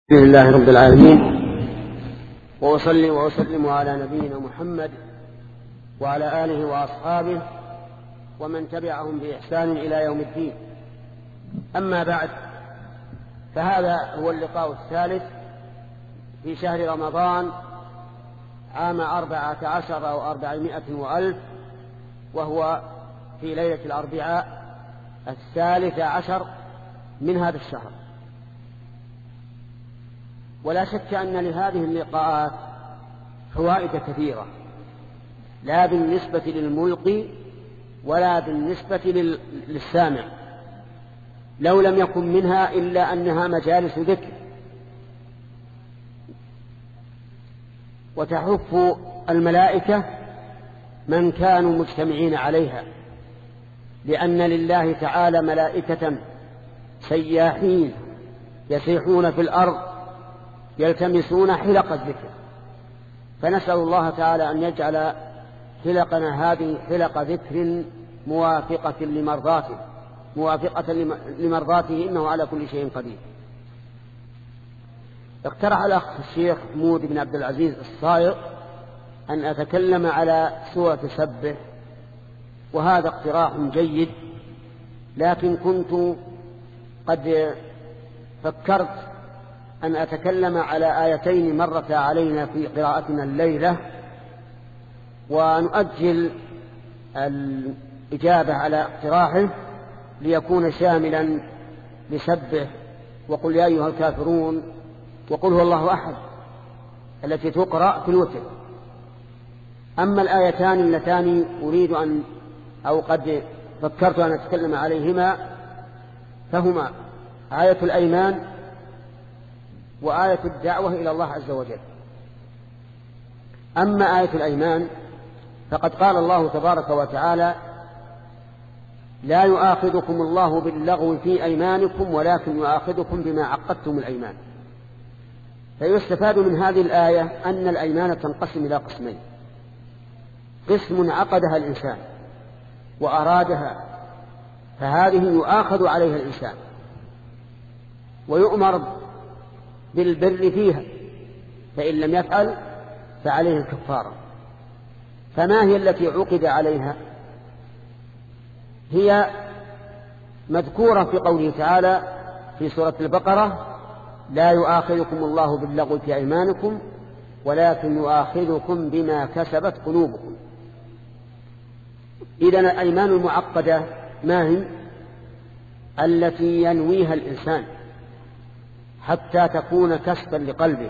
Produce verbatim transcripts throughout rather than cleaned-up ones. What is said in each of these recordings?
بسم الله رب العالمين، وأصلي وأسلم على نبينا محمد وعلى آله وأصحابه ومن تبعهم بإحسان إلى يوم الدين. أما بعد، فهذا هو اللقاء الثالث في شهر رمضان عام أربعة عشر أو أربعمائة وألف، وهو في ليلة الأربعاء الثالث عشر من هذا الشهر. ولا شك أن لهذه اللقاءات فوائد كثيرة، لا بالنسبة للملقي ولا بالنسبة للسامع، لو لم يكن منها إلا أنها مجالس ذكر، وتحف الملائكة من كانوا مجتمعين عليها، لأن لله تعالى ملائكة سياحين يسيحون في الأرض يلتمسون حلق الذكر، فنسأل الله تعالى أن يجعل حلقنا هذه حلق ذكر موافقة لمرضاته موافقة لمرضاته إنه على كل شيء قدير. اقترح الأخ الشيخ حمود بن عبد العزيز الصائغ أن أتكلم على سورة سبح، وهذا اقتراح جيد، لكن كنت قد فكرت أن أتكلم على آيتين مرتا علينا في قراءتنا الليلة، ونؤجل الإجابة على اقتراحه ليكون شاملا لسبح وقل يا أيها الكافرون وقل هو الله أحد التي تقرأ في الوتر. أما الآيتان اللتان أريد أن أو قد فكرت أن أتكلم عليهما فهما آية الأيمان وآية الدعوة إلى الله عز وجل. أما آية الأيمان فقد قال الله تبارك وتعالى: لا يؤاخذكم الله باللغو في أيمانكم ولكن يؤاخذكم بما عقدتم الأيمان. فيستفاد من هذه الآية أن الأيمان تنقسم إلى قسمين: قسم عقدها الإنسان وأرادها، فهذه يؤاخذ عليها الإنسان ويؤمر بالبر فيها، فإن لم يفعل فعليه الكفارة. فما هي التي عقد عليها؟ هي مذكورة في قوله تعالى في سورة البقرة: لا يؤاخذكم الله باللغو في أيمانكم ولكن يؤاخذكم بما كسبت قلوبكم. إذن الأيمان المعقدة ما هي؟ التي ينويها الإنسان حتى تكون كسبا لقلبه.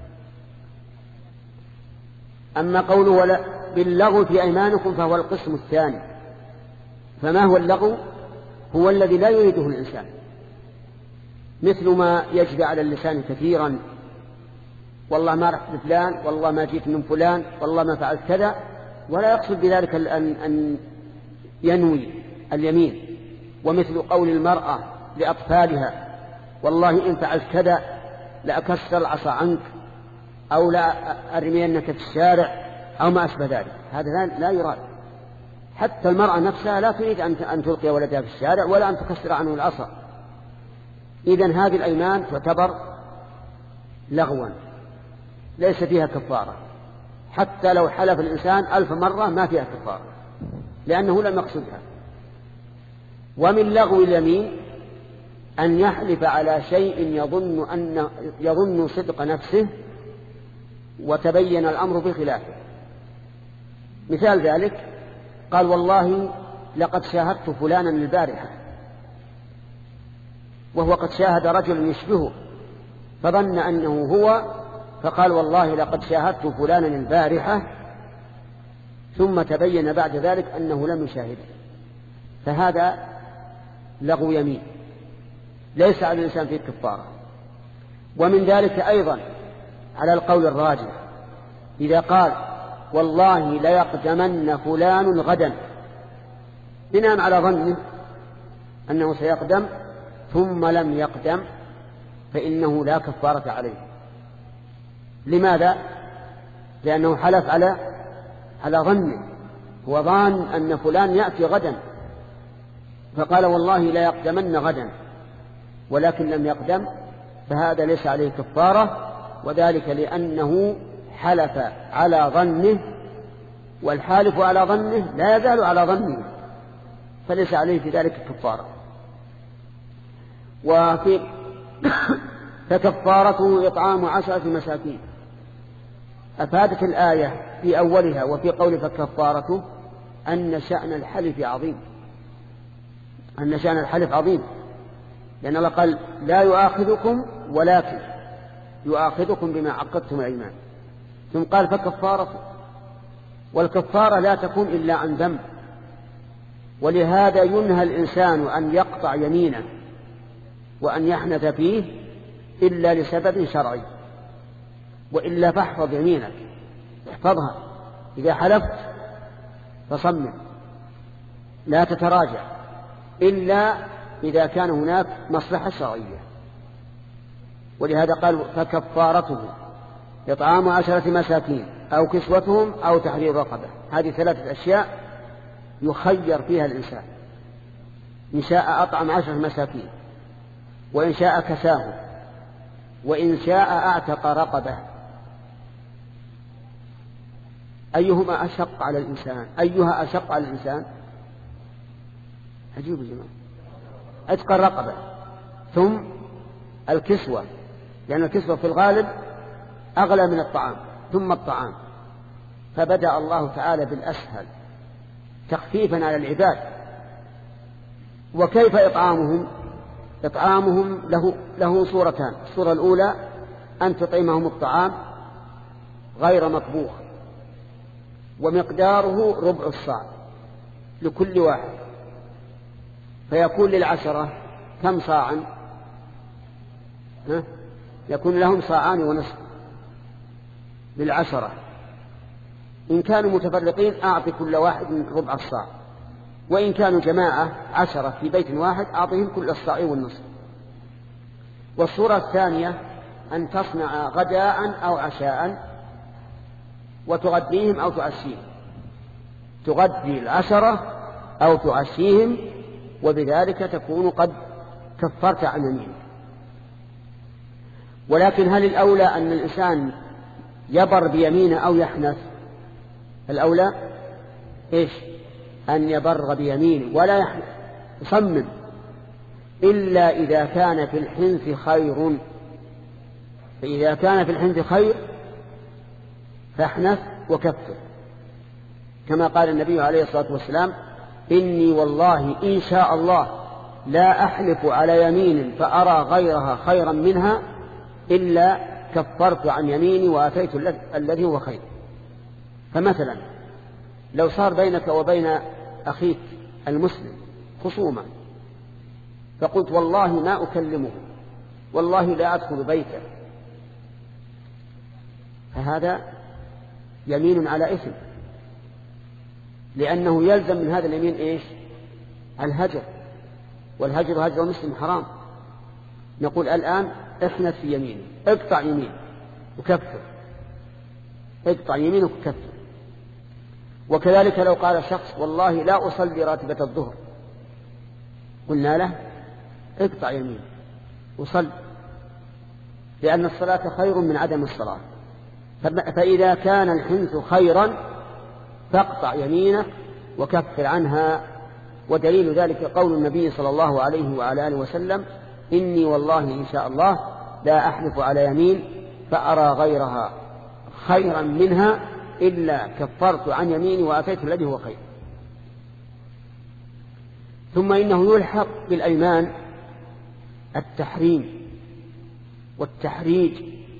أما قوله ولا باللغو في أيمانكم فهو القسم الثاني. فما هو اللغو؟ هو الذي لا يريده الإنسان، مثل ما يجري على اللسان كثيرا: والله ما رحت لفلان، والله ما جيت من فلان، والله ما فعلت كذا، ولا يقصد بذلك أن ينوي اليمين. ومثل قول المرأة لأطفالها: والله إن فعلت كذا لأكسر العصا عنك، أو لا أرمينك في الشارع، أو ما أشبه ذلك. هذا لا يراد. حتى المرأة نفسها لا تريد أن تلقي ولدها في الشارع ولا أن تكسر عنه العصا. إذن هذه الأيمان تعتبر لغوا ليس فيها كفارة، حتى لو حلف الإنسان ألف مرة ما فيها كفارة، لأنه لم يقصدها. ومن لغو اليمين أن يحلف على شيء يظن أن يظن صدق نفسه وتبين الأمر بخلافه. مثال ذلك: قال والله لقد شاهدت فلانا البارحة، وهو قد شاهد رجلا يشبهه فظن أنه هو، فقال والله لقد شاهدت فلانا البارحة، ثم تبين بعد ذلك أنه لم يشاهده. فهذا لغو يمين ليس على الإنسان فيه كفارة. ومن ذلك أيضا على القول الراجح إذا قال والله ليقدمن فلان غدا، بناء على ظنه أنه سيقدم ثم لم يقدم، فإنه لا كفارة عليه. لماذا؟ لأنه حلف على على ظنه، هو ظان أن فلان يأتي غدا، فقال والله ليقدمن غدا ولكن لم يقدم، فهذا ليس عليه كفارة، وذلك لأنه حلف على ظنه، والحالف على ظنه لا يزال على ظنه، فليس عليه في ذلك كفارة. وفي فكفارته إطعام عشرة مساكين. أفادت الآية في أولها وفي قول فكفارته أن شأن الحلف عظيم، أن شأن الحلف عظيم، لأن الله قال لا يؤاخذكم ولكن يؤاخذكم بما عقدتم الأيمان، ثم قال فكفارته، والكفارة لا تكون إلا عن ذنب، ولهذا ينهى الإنسان أن يقطع يمينه وأن يحنث فيه إلا لسبب شرعي، وإلا فاحفظ يمينك، احفظها، إذا حلفت فصمم لا تتراجع إلا إذا كان هناك مصلحة شرعية. ولهذا قال فكفارته إطعام عشرة مساكين أو كسوتهم أو تحرير رقبة. هذه ثلاثة أشياء يخير فيها الإنسان، إن شاء أطعم عشرة مساكين، وإن شاء كساهم، وإن شاء أعتق رقبة. أيهما أشق على الإنسان؟ أيها أشق على الإنسان؟ عجيب يا جماعة، عتق الرقبة ثم الكسوة، لأن الكسوة في الغالب أغلى من الطعام، ثم الطعام، فبدأ الله تعالى بالأسهل تخفيفا على العباد. وكيف إطعامهم؟ إطعامهم له, له صورتان. الصورة الأولى أن تطعمهم الطعام غير مطبوخ، ومقداره ربع الصاع لكل واحد، فيكون للعشرة كم صاعا؟ ها؟ يكون لهم صاعان ونصف للعشرة. إن كانوا متفرقين أعطي كل واحد ربع الصاع، وإن كانوا جماعة عشرة في بيت واحد أعطيهم كل الصاع والنصف. والصورة الثانية أن تصنع غداء أو عشاء وتغديهم أو تعشيهم، تغدي العشرة أو تعشيهم، وبذلك تكون قد كفرت عن يمينك. ولكن هل الأولى أن الإنسان يبر بيمينه أو يحنث؟ الأولى إيش؟ أن يبر بيمينه ولا يحنث، يصمم، إلا إذا كان في الحنث خير. فإذا كان في الحنث خير فاحنث وكفر، كما قال النبي عليه الصلاة والسلام إني والله إن شاء الله لا أحلف على يمين فأرى غيرها خيرا منها إلا كفرت عن يميني وأتيت الذي هو خير. فمثلا لو صار بينك وبين أخيك المسلم خصومة، فقلت والله ما أكلمه، والله لا أدخل بيته، فهذا يمين على إثم، لأنه يلزم من هذا اليمين إيش؟ الهجر، والهجر هجر مسلم حرام. نقول الآن احنث في يمينه، اقطع يمين وكفر، اقطع يمينك وكفر. وكذلك لو قال شخص والله لا أصلي راتبة الظهر، قلنا له اقطع يمين وصل، لأن الصلاة خير من عدم الصلاة. فإذا كان الحنث خيرا فاقطع يمينك وكفر عنها. ودليل ذلك قول النبي صلى الله عليه وعلى آله وسلم إني والله إن شاء الله لا أحلف على يمين فأرى غيرها خيرا منها إلا كفرت عن يميني وأتيت الذي هو خير. ثم إنه يلحق بالأيمان التحريم والتحريج،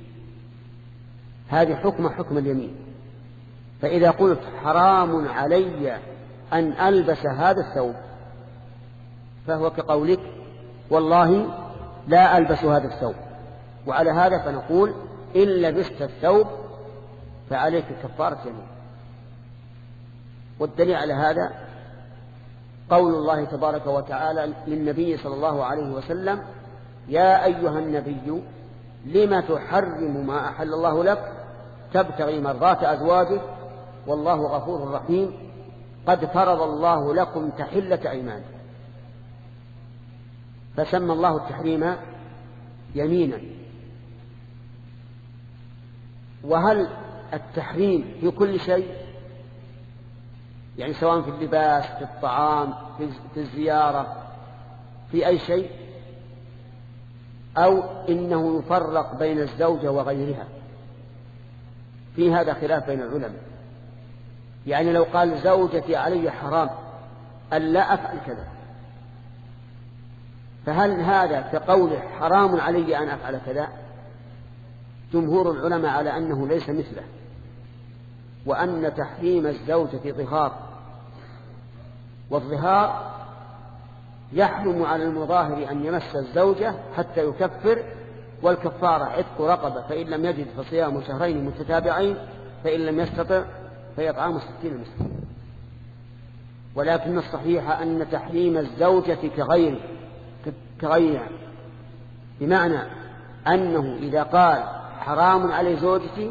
هذه حكم حكم اليمين. فإذا قلت حرام علي أن ألبس هذا الثوب، فهو كقولك والله لا ألبس هذا الثوب. وعلى هذا فنقول إن لبست الثوب فعليك كفارة يمين. والدليل على هذا قول الله تبارك وتعالى للنبي صلى الله عليه وسلم يا أيها النبي لم تحرم ما أحل الله لك تبتغي مرضات أزواجك والله غفور رحيم قد فرض الله لكم تحلة أيمانكم. فسمى الله التحريم يمينا وهل التحريم في كل شيء؟ يعني سواء في اللباس، في الطعام، في الزيارة، في أي شيء، أو إنه يفرق بين الزوجة وغيرها؟ في هذا خلاف بين العلماء. يعني لو قال زوجتي علي حرام أن لا أفعل كذا، فهل هذا كقوله حرام علي أن أفعل كذا؟ جمهور العلماء على أنه ليس مثله، وأن تحريم الزوجة ظهار، والظهار يحرم على المظاهر أن يمس الزوجة حتى يكفر، والكفارة عتق رقبة، فإن لم يجد فصيام شهرين متتابعين، فإن لم يستطع فيطعام ستين مسكينا. ولكن الصحيح أن تحريم الزوجة كغير كغيرها، بمعنى أنه إذا قال حرام علي زوجتي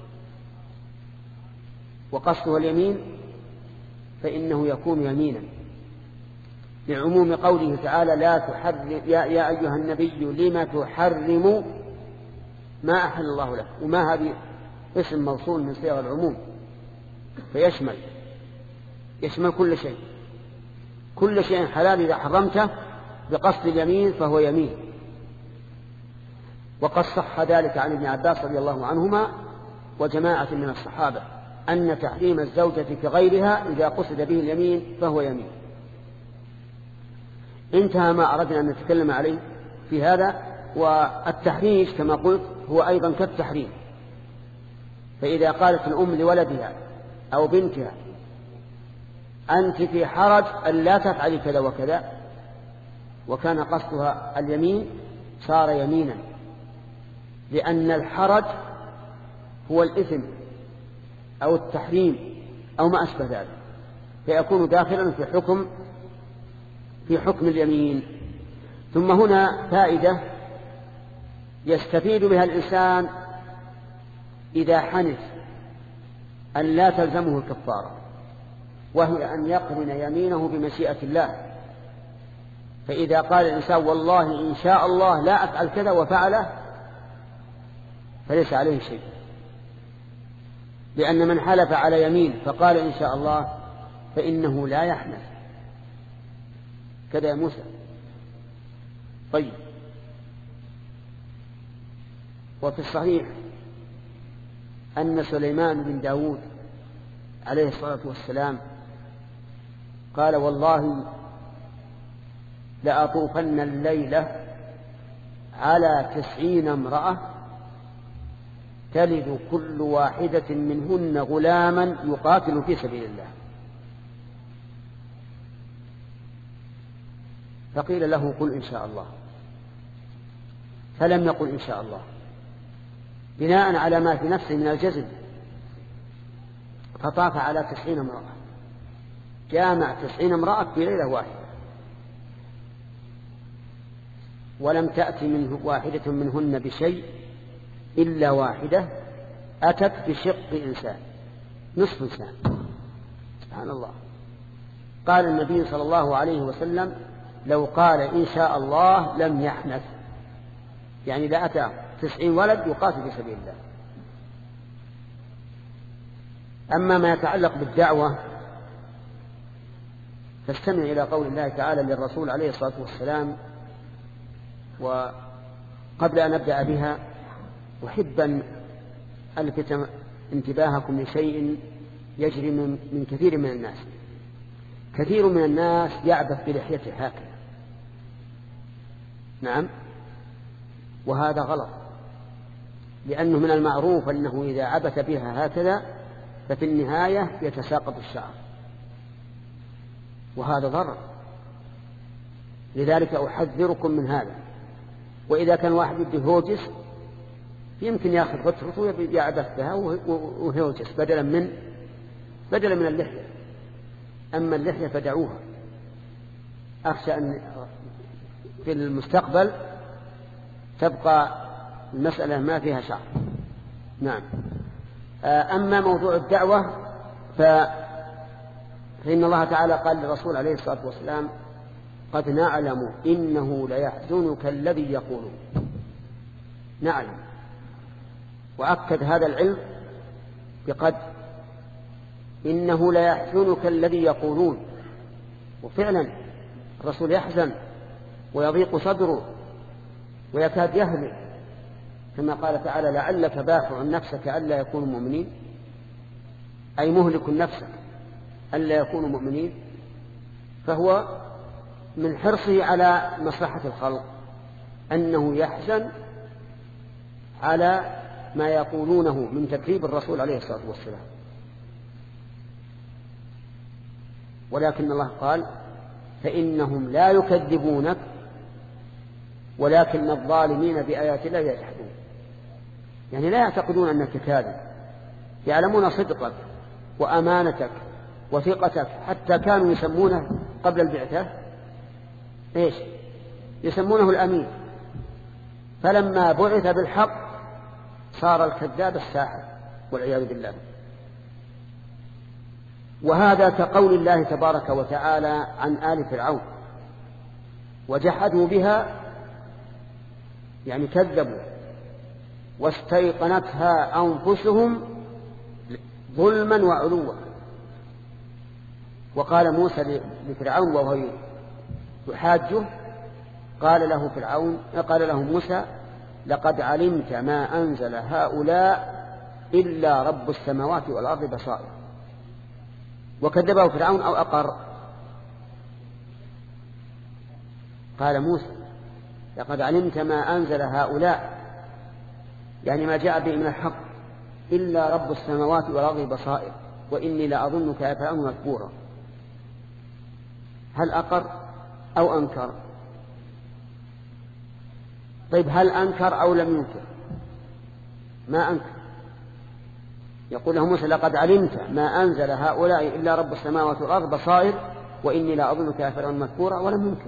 وقصده اليمين فإنه يكون يمينا، لعموم قوله تعالى لا تحرم يا, يا أيها النبي لما تحرم ما أحل الله لك، وما هذه اسم موصول من صيغ العموم، فيشمل يشمل كل شيء، كل شيء حلال إذا حرمته بقصد اليمين فهو يمين. وقد صح ذلك عن ابن عباس رضي الله عنهما وجماعة من الصحابة أن تحريم الزوجة كغيرها إذا قصد به اليمين فهو يمين. انتهى ما أردنا أن نتكلم عليه في هذا. والتحريش كما قلت هو أيضا كالتحريم، فإذا قالت الأم لولدها أو بنتها أنت في حرج أن لا تفعلي كذا وكذا، وكان قصدها اليمين، صار يمينا، لأن الحرج هو الإثم أو التحريم أو ما أشبه ذلك، فيكون داخلا في حكم في حكم اليمين. ثم هنا فائدة يستفيد بها الإنسان إذا حنث أن لا تلزمه الكفارة، وهي أن يقرن يمينه بمشيئة الله. فإذا قال الإنسان والله إن شاء الله لا أفعل كذا وفعله فليس عليه شيء، لأن من حلف على يمين فقال إن شاء الله فإنه لا يحنث. كذا يا موسى. طيب، وفي الصحيح أن سليمان بن داود عليه الصلاة والسلام قال والله لأطوفن الليلة على تسعين امرأة تلد كل واحدة منهن غلاما يقاتل في سبيل الله. فقيل له قل إن شاء الله، فلم يقل إن شاء الله بناء على ما في نفسه من الجزم، فطاف على تسعين امرأة، جامع تسعين امرأة في ليلة واحدة، ولم تأتي منه واحدة منهن بشيء إلا واحدة أتت بشق إنسان، نصف إنسان. سبحان الله. قال النبي صلى الله عليه وسلم لو قال إن شاء الله لم يحنث، يعني لا أتى تسعين ولد يقاتل في سبيل الله. أما ما يتعلق بالدعوة فاستمع إلى قول الله تعالى للرسول عليه الصلاة والسلام. وقبل أن أبدأ بها أحب أن ألفت انتباهكم لشيء يجري من كثير من الناس. كثير من الناس يعبث بلحيته هكذا، نعم، وهذا غلط، لأنه من المعروف أنه إذا عبث بها هكذا ففي النهاية يتساقط الشعر، وهذا ضرر. لذلك أحذركم من هذا. وإذا كان واحد يبدي هوجس يمكن يأخذ غترته ويعبث بها وهوجس بدلا من بدلا من اللحية. أما اللحية فدعوها، أخشى أن في المستقبل تبقى المسألة ما فيها شعر. نعم. أما موضوع الدعوة فإن الله تعالى قال للرسول عليه الصلاة والسلام قد نعلم إنه ليحزنك الذي يقولون. نعلم، وأكد هذا العلم بقد إنه لا يحزنك الذي يقولون. وفعلا الرسول يحزن ويضيق صدره ويكاد يهلك، كما قال تعالى لعلك باخع نفسك ألا يكونوا مؤمنين، أي مهلك نفسك ألا يكونوا مؤمنين. فهو من حرصه على مصلحة الخلق أنه يحزن على ما يقولونه من تكذيب الرسول عليه الصلاة والسلام. ولكن الله قال فإنهم لا يكذبونك ولكن الظالمين بآيات الله يجحدون، يعني لا يعتقدون أنك كاذب، يعلمون صدقك وأمانتك وثقتك، حتى كانوا يسمونه قبل البعثة إيش؟ يسمونه الأمين، فلما بعث بالحق صار الكذاب الساحر والعياذ بالله. وهذا كقول الله تبارك وتعالى عن آل فرعون وجحدوا بها، يعني كذبوا، واستيقنتها أنفسهم ظلما وعلوا. وقال موسى لفرعون وهو يحاجه، قال له فرعون قال له موسى لقد علمت ما أنزل هؤلاء إلا رب السماوات والأرض بصائر. وكذبه فرعون أو أقر؟ قال موسى لقد علمت ما أنزل هؤلاء، يعني ما جاء به من الحق، إلا رب السماوات والأرض بصائر وإني لأظنك يا فرعون مكبورا. هل أقر أو أنكر؟ طيب هل أنكر أو لم ينكر؟ ما أنكر. يقول له موسى لقد علمت ما أنزل هؤلاء إلا رب السماوات والأرض بصائر وإني لأظنك يا فرعون مكبورا، ولم ينكر.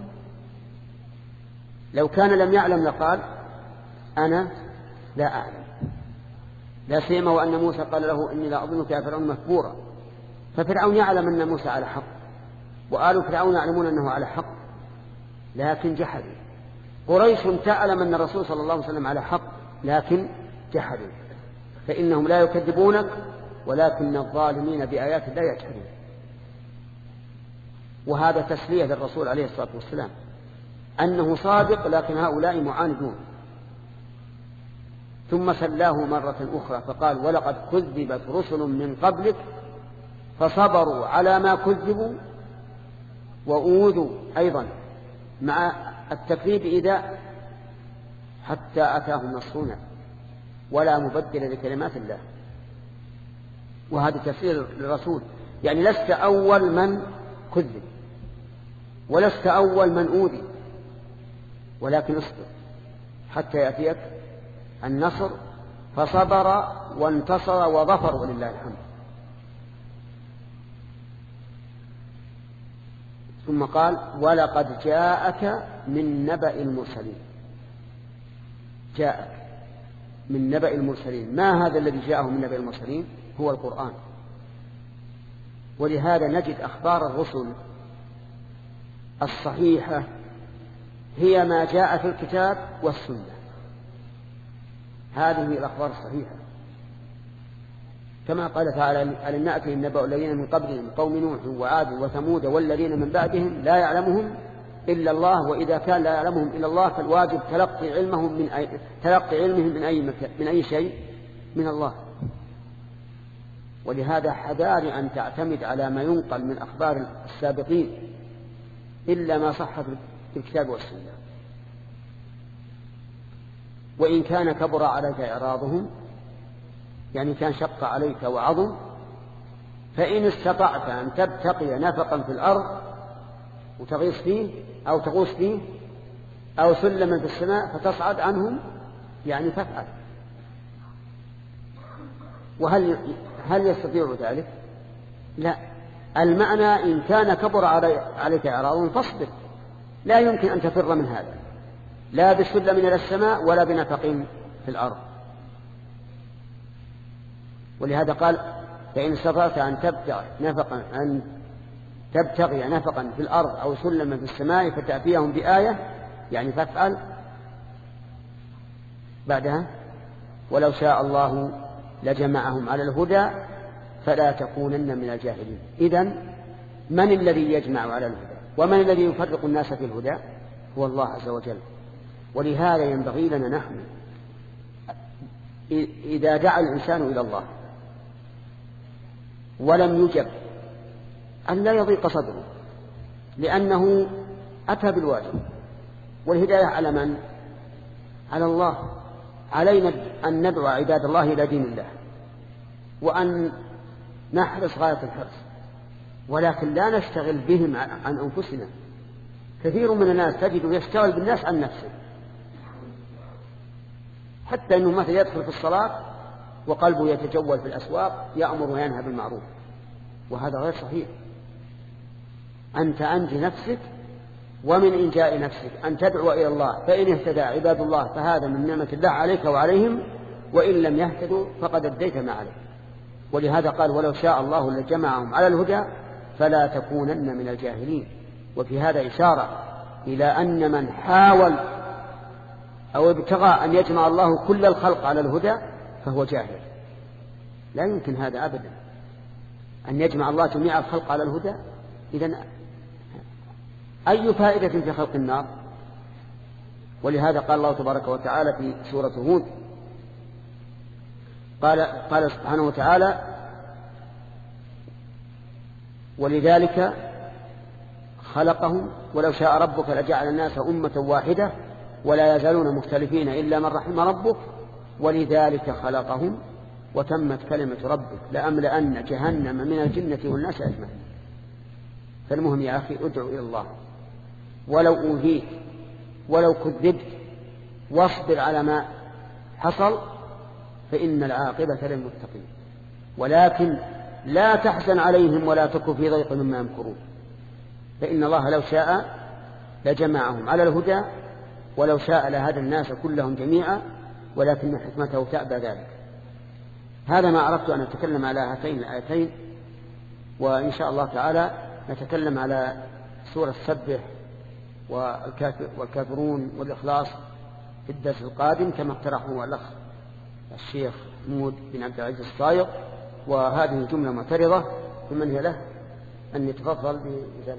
لو كان لم يعلم لقال أنا لا أعلم، لا سيما وأن موسى قال له إني لأظنك يا فرعون مكبورا. ففرعون يعلم أن موسى على حق، وآل فرعون يعلمون أنه على حق، لكن جحدوا. قريش تعلم أن الرسول صلى الله عليه وسلم على حق، لكن جحدوا. فإنهم لا يكذبونك ولكن الظالمين بآيات الله يجحدون. وهذا تسلية للرسول عليه الصلاة والسلام أنه صادق، لكن هؤلاء معاندون. ثم سلاه مرة أخرى فقال ولقد كذبت رسل من قبلك فصبروا على ما كذبوا وأوذوا أيضا مع التكذيب إذا حتى أتاهم نصرنا ولا مبدل لكلمات الله. وهذا تفسير للرسول، يعني لست أول من كذب ولست أول من أوذي، ولكن اصبر حتى يأتيك النصر. فصبر وانتصر وظفر ولله الحمد. ثم قال ولقد جاءك من نبأ المرسلين. جاءك من نبأ المرسلين، ما هذا الذي جاءه من نبأ المرسلين؟ هو القرآن. ولهذا نجد أخبار الرسل الصحيحة هي ما جاء في الكتاب والسنة، هذه الأخبار الصحيحة. كما قال تعالى ألم نأتهم نبأ الذين من قبلهم قوم نوح وعاد وثمود والذين من بعدهم لا يعلمهم إلا الله، وإذا كان لا يعلمهم إلا الله فالواجب تلقي علمهم من أي تلقي علمهم من أي مكان من أي شيء من الله. ولهذا حذار أن تعتمد على ما ينقل من أخبار السابقين إلا ما صح في الكتاب والسنة. وإن كان كبر عليك إعراضهم، يعني كان شق عليك وعظم، فإن استطعت أن تبتقي نفقا في الأرض وتغيص فيه أو تغوص فيه أو سلما في السماء فتصعد عنهم، يعني فافعل. وهل هل يستطيع ذلك؟ لا. المعنى إن كان كبر عليك إعراضهم فاصبر، لا يمكن أن تفر من هذا، لا بسلم إلى السماء ولا بنفق في الأرض. ولهذا قال فإن استطعت أن تبتغي نفقا أن تبتغي نفقا في الأرض أو سلما في السماء فتأتيهم بآية، يعني فافعل. بعدها ولو شاء الله لجمعهم على الهدى فلا تكونن من الجاهلين. إذن من الذي يجمع على الهدى ومن الذي يفرق الناس في الهدى؟ هو الله عز وجل. ولهذا ينبغي لنا نحن إذا دعا الإنسان إلى الله ولم يجب أن لا يضيق صدره، لأنه أتى بالواجب، والهداية على من؟ على الله. علينا أن ندعو عباد الله إلى دين الله وأن نحرص غاية الحرص، ولكن لا نشتغل بهم عن أنفسنا. كثير من الناس تجد يشتغل بالناس عن نفسه، حتى أنه مثلا يدخل في الصلاة وقلبه يتجول في الأسواق يأمر وينهى بالمعروف، وهذا غير صحيح. أنت أنجي نفسك، ومن إنجاء نفسك أن تدعو إلى الله، فإن اهتدى عباد الله فهذا من نعمة الله عليك وعليهم، وإن لم يهتدوا فقد أديت ما عليك. ولهذا قال ولو شاء الله لجمعهم على الهدى فلا تكونن من الجاهلين. وفي هذا إشارة إلى أن من حاول أو ابتغى أن يجمع الله كل الخلق على الهدى فهو جاهل. لا يمكن هذا أبدا، أن يجمع الله جميع الخلق على الهدى. إذن أي فائدة في خلق النار؟ ولهذا قال الله تبارك وتعالى في سورة هود، قال, قال سبحانه وتعالى ولذلك خلقهم ولو شاء ربك لجعل الناس أمة واحدة ولا يزالون مختلفين إلا من رحم ربك ولذلك خلقهم وتمت كلمة ربك لأملأن جهنم من الجنة والناس أجمعين. فالمهم يا أخي ادعو إلى الله ولو أوذيت ولو كذبت واصبر على ما حصل، فإن العاقبة للمتقين. ولكن لا تحزن عليهم ولا تك في ضيق مما يمكرون، فإن الله لو شاء لجمعهم على الهدى ولو شاء لهدى الناس كلهم جميعا ولكن حكمته تأبى ذلك. هذا ما أردت أن أتكلم على هاتين الآيتين، وإن شاء الله تعالى نتكلم على سورة سبح والكافرون والإخلاص في الدرس القادم كما اقترحه الأخ الشيخ محمود بن عبد العزيز الصايغ. وهذه جملة معترضة فمن هي له أن يتفضل بذلك.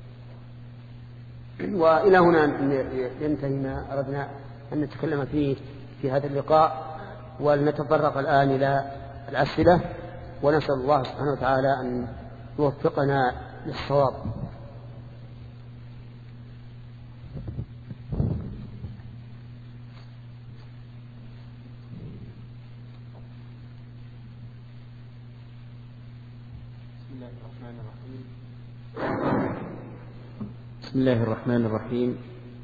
وإلى هنا ينتهي ما أردنا أن نتكلم فيه في هذا اللقاء، ولنتطرق الآن إلى الأسئلة، ونسأل الله سبحانه وتعالى أن يوفقنا للصواب. بسم الله الرحمن الرحيم.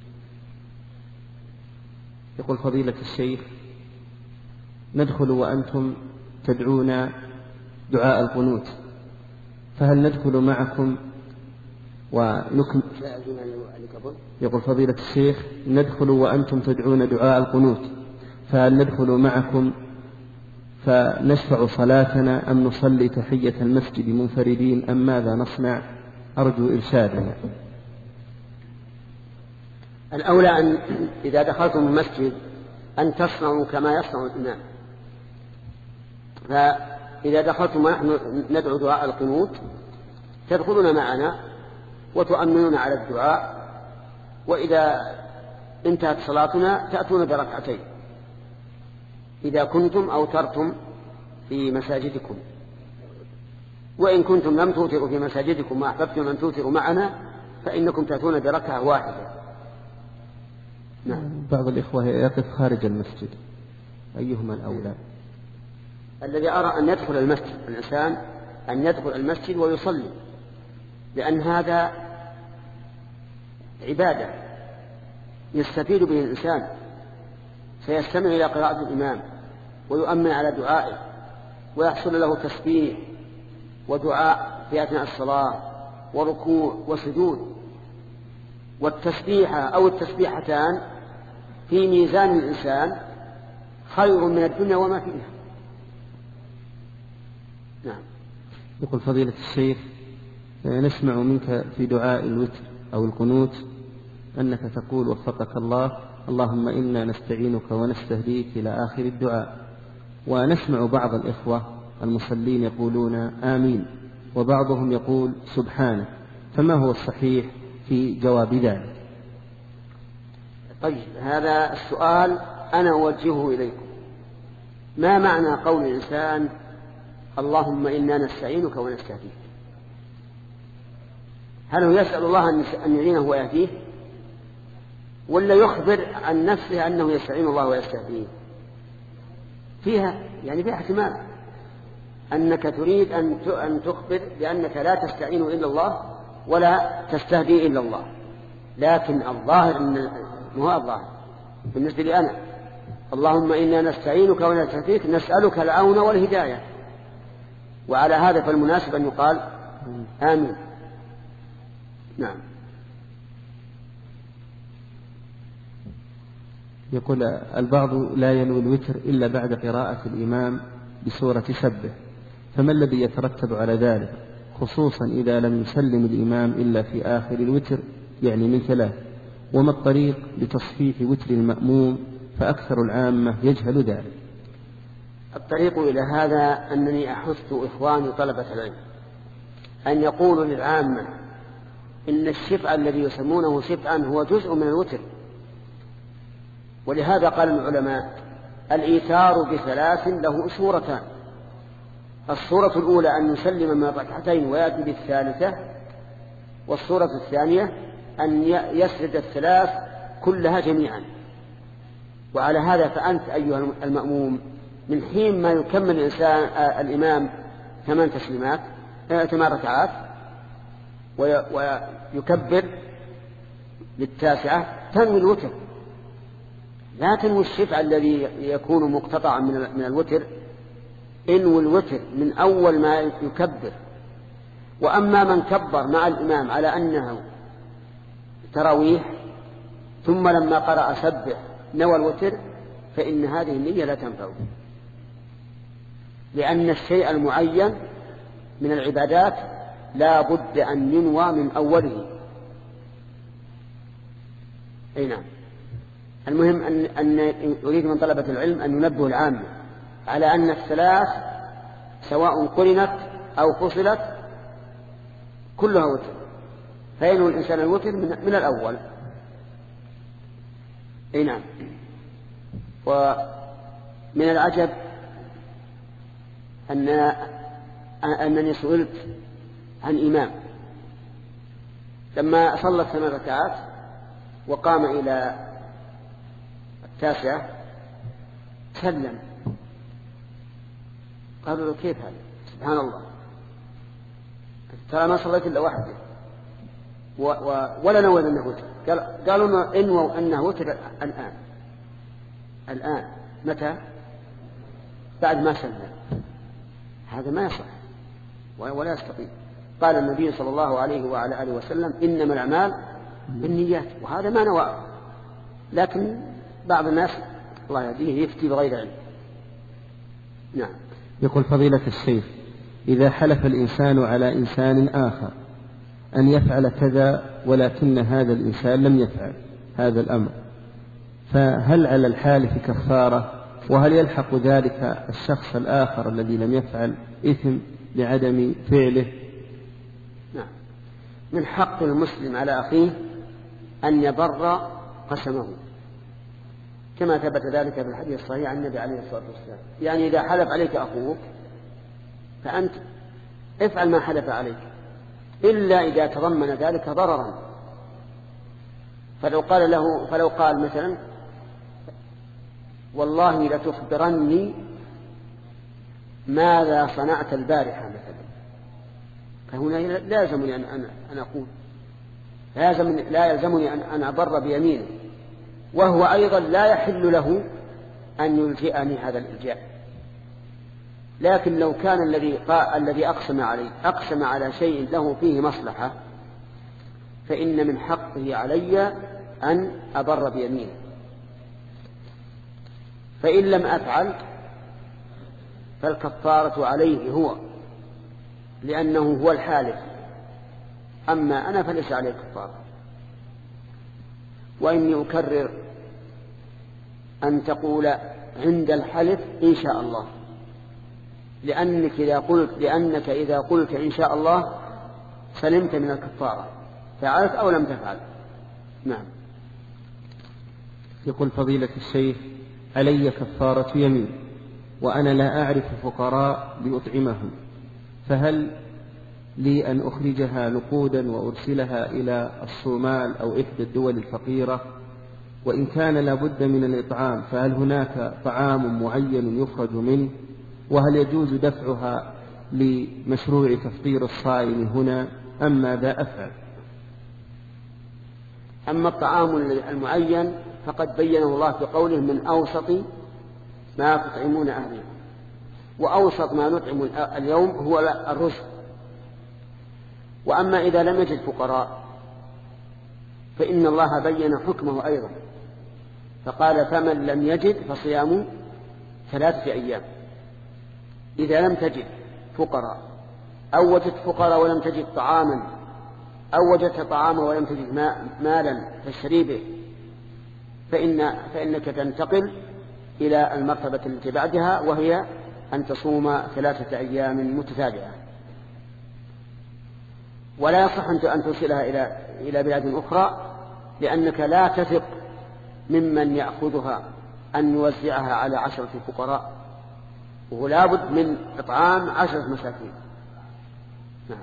يقول فضيلة الشيخ ندخل وأنتم تدعون دعاء القنوت، فهل ندخل معكم ونكمل؟ يقول فضيلة الشيخ ندخل وأنتم تدعون دعاء القنوت، فهل ندخل معكم فنشفع صلاتنا أم نصلي تحية المسجد منفردين أم ماذا نصنع؟ أرجو إرشادنا. الأولى أن إذا دخلتم المسجد أن تصنعوا كما يصنع الإمام. فإذا دخلتم ونحن ندعو دعاء القنوت تدخلون معنا وتؤمنون على الدعاء، وإذا انتهت صلاتنا تأتون بركعتين إذا كنتم أوترتم في مساجدكم، وإن كنتم لم توتروا في مساجدكم وأحببتم أن توتروا معنا فإنكم تأتون بركعة واحدة. نعم. بعض الإخوة يقف خارج المسجد، أيهما الأولى؟ الذي أرى أن يدخل المسجد الإنسان أن يدخل المسجد ويصلي، لأن هذا عبادة يستفيد به الإنسان، سيستمع إلى قراءة الإمام ويؤمن على دعائه ويحصل له تسبيح ودعاء في أثناء الصلاة وركوع وسجود. والتسبيحة أو التسبيحتان في ميزان الإنسان خير من الدنيا وما فيها. نعم. يقول فضيلة الشيخ نسمع منك في دعاء الوتر أو القنوت أنك تقول وفقك الله اللهم إنا نستعينك ونستهديك إلى آخر الدعاء، ونسمع بعض الإخوة المصلين يقولون آمين، وبعضهم يقول سبحانه، فما هو الصحيح في جواب ذلك؟ طيب، هذا السؤال أنا أوجهه إليكم. ما معنى قول الإنسان اللهم إنا نستعينك ونستهديك؟ هل هو يسأل الله أن يعينه ويهديه، ولا يخبر عن نفسه أنه يستعين الله ويستهديه؟ فيها يعني فيها احتمال أنك تريد أن تخبر بأنك لا تستعين إلا الله ولا تستهدي إلا الله، لكن الظاهر أن هو الظاهر بالنسبة لي أنا اللهم إنا نستعينك ونستهديك نسألك العون والهداية، وعلى هذا فالمناسب أن يقال آمين. نعم. يقول البعض لا ينوي الوتر إلا بعد قراءة الإمام بسورة سبح، فما الذي يترتب على ذلك، خصوصا إذا لم يسلم الإمام إلا في آخر الوتر يعني من ثلاث؟ وما الطريق لتصحيح وتر المأموم، فأكثر العامة يجهل ذلك؟ الطريق إلى هذا أنني أحث إخواني طلبة العلم أن يقولوا للعامة إن الشفع الذي يسمونه شفعا هو جزء من الوتر، ولهذا قال العلماء الإيثار بثلاث له صورتان: الصورة الأولى أن يسلم من الركعتين ويأتي بالثالثة، والصورة الثانية أن يسرد الثلاث كلها جميعا. وعلى هذا فأنت أيها المأموم من حين ما يكمل الإنسان الإمام ثمان تسليمات ثمان ركعات ويكبر للتاسعة تنوي الوتر، لا تنوي الشفع الذي يكون مقتطعا من الوتر، انوي الوتر من أول ما يكبر. وأما من كبر مع الإمام على أنه تراويح ثم لما قرأ سبح نوى الوتر فإن هذه النية لا تنفع، لأن الشيء المعين من العبادات لا بد أن ينوى من أوله. أي نعم. المهم أن, أن أريد من طلبة العلم أن ينبه العامة على أن الثلاث سواء قرنت أو فصلت كلها وتر، فينوي الإنسان الوتر من, من الأول. أي نعم. ومن العجب أن أنني سئلت عن إمام لما صلى ثمان ركعات وقام إلى التاسعة سلم، قالوا له كيف هذا؟ سبحان الله، ترى ما صليت إلا واحدة ولا نوى أنه وتر. قال قالوا إنوا أنه وتر الآن. الآن متى؟ بعد ما سلم. هذا ما يصح ولا يستقيم. قال النبي صلى الله عليه وعلى آله وسلم إنما الأعمال بالنيات، وهذا ما نوى. لكن بعض الناس الله يهديه يفتي بغير علم. نعم. يقول فضيلة الشيخ إذا حلف الإنسان على إنسان آخر أن يفعل كذا ولكن هذا الإنسان لم يفعل هذا الأمر، فهل على الحالف كفارة؟ وهل يلحق ذلك الشخص الآخر الذي لم يفعل إثم لعدم فعله؟ نعم. من حق المسلم على أخيه أن يبر قسمه كما ثبت ذلك في الحديث الصحيح عن النبي عليه الصلاة والسلام. يعني إذا حلف عليك أخوك فأنت افعل ما حلف عليك، إلا إذا تضمن ذلك ضررا. فلو قال له فلو قال مثلا والله لتخبرني ماذا صنعت البارحة مثلا، فهنا لا يلزمني أن, أن أقول لا يلزمني أن, أن أبر بيمينه، وهو أيضا لا يحل له أن يلجئني هذا الإلجاء. لكن لو كان الذي الذي أقسم عليه أقسم على شيء له فيه مصلحة فإن من حقه علي أن أبر بيمينه، فإن لم أفعل فالكفارة عليه هو، لأنه هو الحالف، أما أنا فليس عليه كفارة. وإني أكرر أن تقول عند الحلف إن شاء الله، لأنك إذا قلت, لأنك إذا قلت إن شاء الله سلمت من الكفارة، فعلت أو لم تفعل. نعم. يقول فضيلة الشيخ: علي كفارة يمين وأنا لا أعرف فقراء لأطعمهم، فهل لي أن أخرجها نقودا وأرسلها إلى الصومال أو إحدى الدول الفقيرة؟ وإن كان لابد من الإطعام فهل هناك طعام معين يخرج منه؟ وهل يجوز دفعها لمشروع تفطير الصائم هنا أم ماذا أفعل؟ أما الطعام المعين فقد بينه الله في قوله: من أوسط ما تطعمون أهلكم. وأوسط ما نطعم اليوم هو الرزق. وأما إذا لم يجد فقراء فإن الله بين حكمه أيضا، فقال: فمن لم يجد فصيام ثلاثة أيام. إذا لم تجد فقراء أو وجدت فقراء ولم تجد طعاما، أو وجدت طعاما ولم تجد مالا تشتري به، فإن فإنك تنتقل إلى المرتبة التي بعدها، وهي أن تصوم ثلاثة أيام متتابعة. ولا يصح أن ترسلها إلى إلى بلاد أخرى، لأنك لا تثق ممن يأخذها أن يوزعها على عشرة فقراء، ولا بد من إطعام عشرة مساكين. نعم.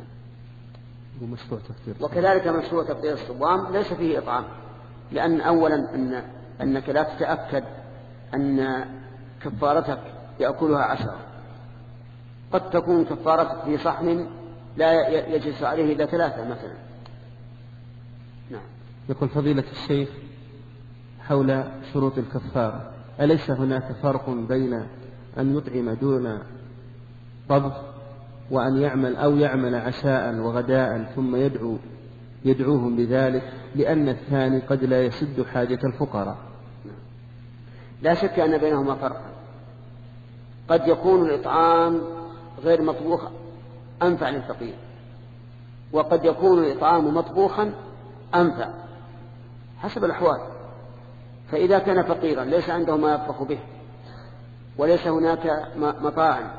وكذلك مشروع تفطير الصوام ليس فيه إطعام، لأن أولا أن أنك لا تتأكد أن كفارتك يأكلها عشرة، قد تكون كفارتك في صحن لا يجلس عليه إلا ثلاثة مثلا. نعم. يقول فضيلة الشيخ: حول شروط الكفارة، أليس هناك فرق بين أن يطعم دون طبخ وأن يعمل أو يعمل عشاء وغداء ثم يدعو يدعوهم بذلك، لأن الثاني قد لا يسد حاجة الفقراء؟ لا شك أن بينهما فرقا. قد يكون الإطعام غير مطبوخ أنفع للفقير، وقد يكون الإطعام مطبوخا أنفع حسب الأحوال. فإذا كان فقيرا ليس عنده ما يطبخ به وليس هناك مطاعم،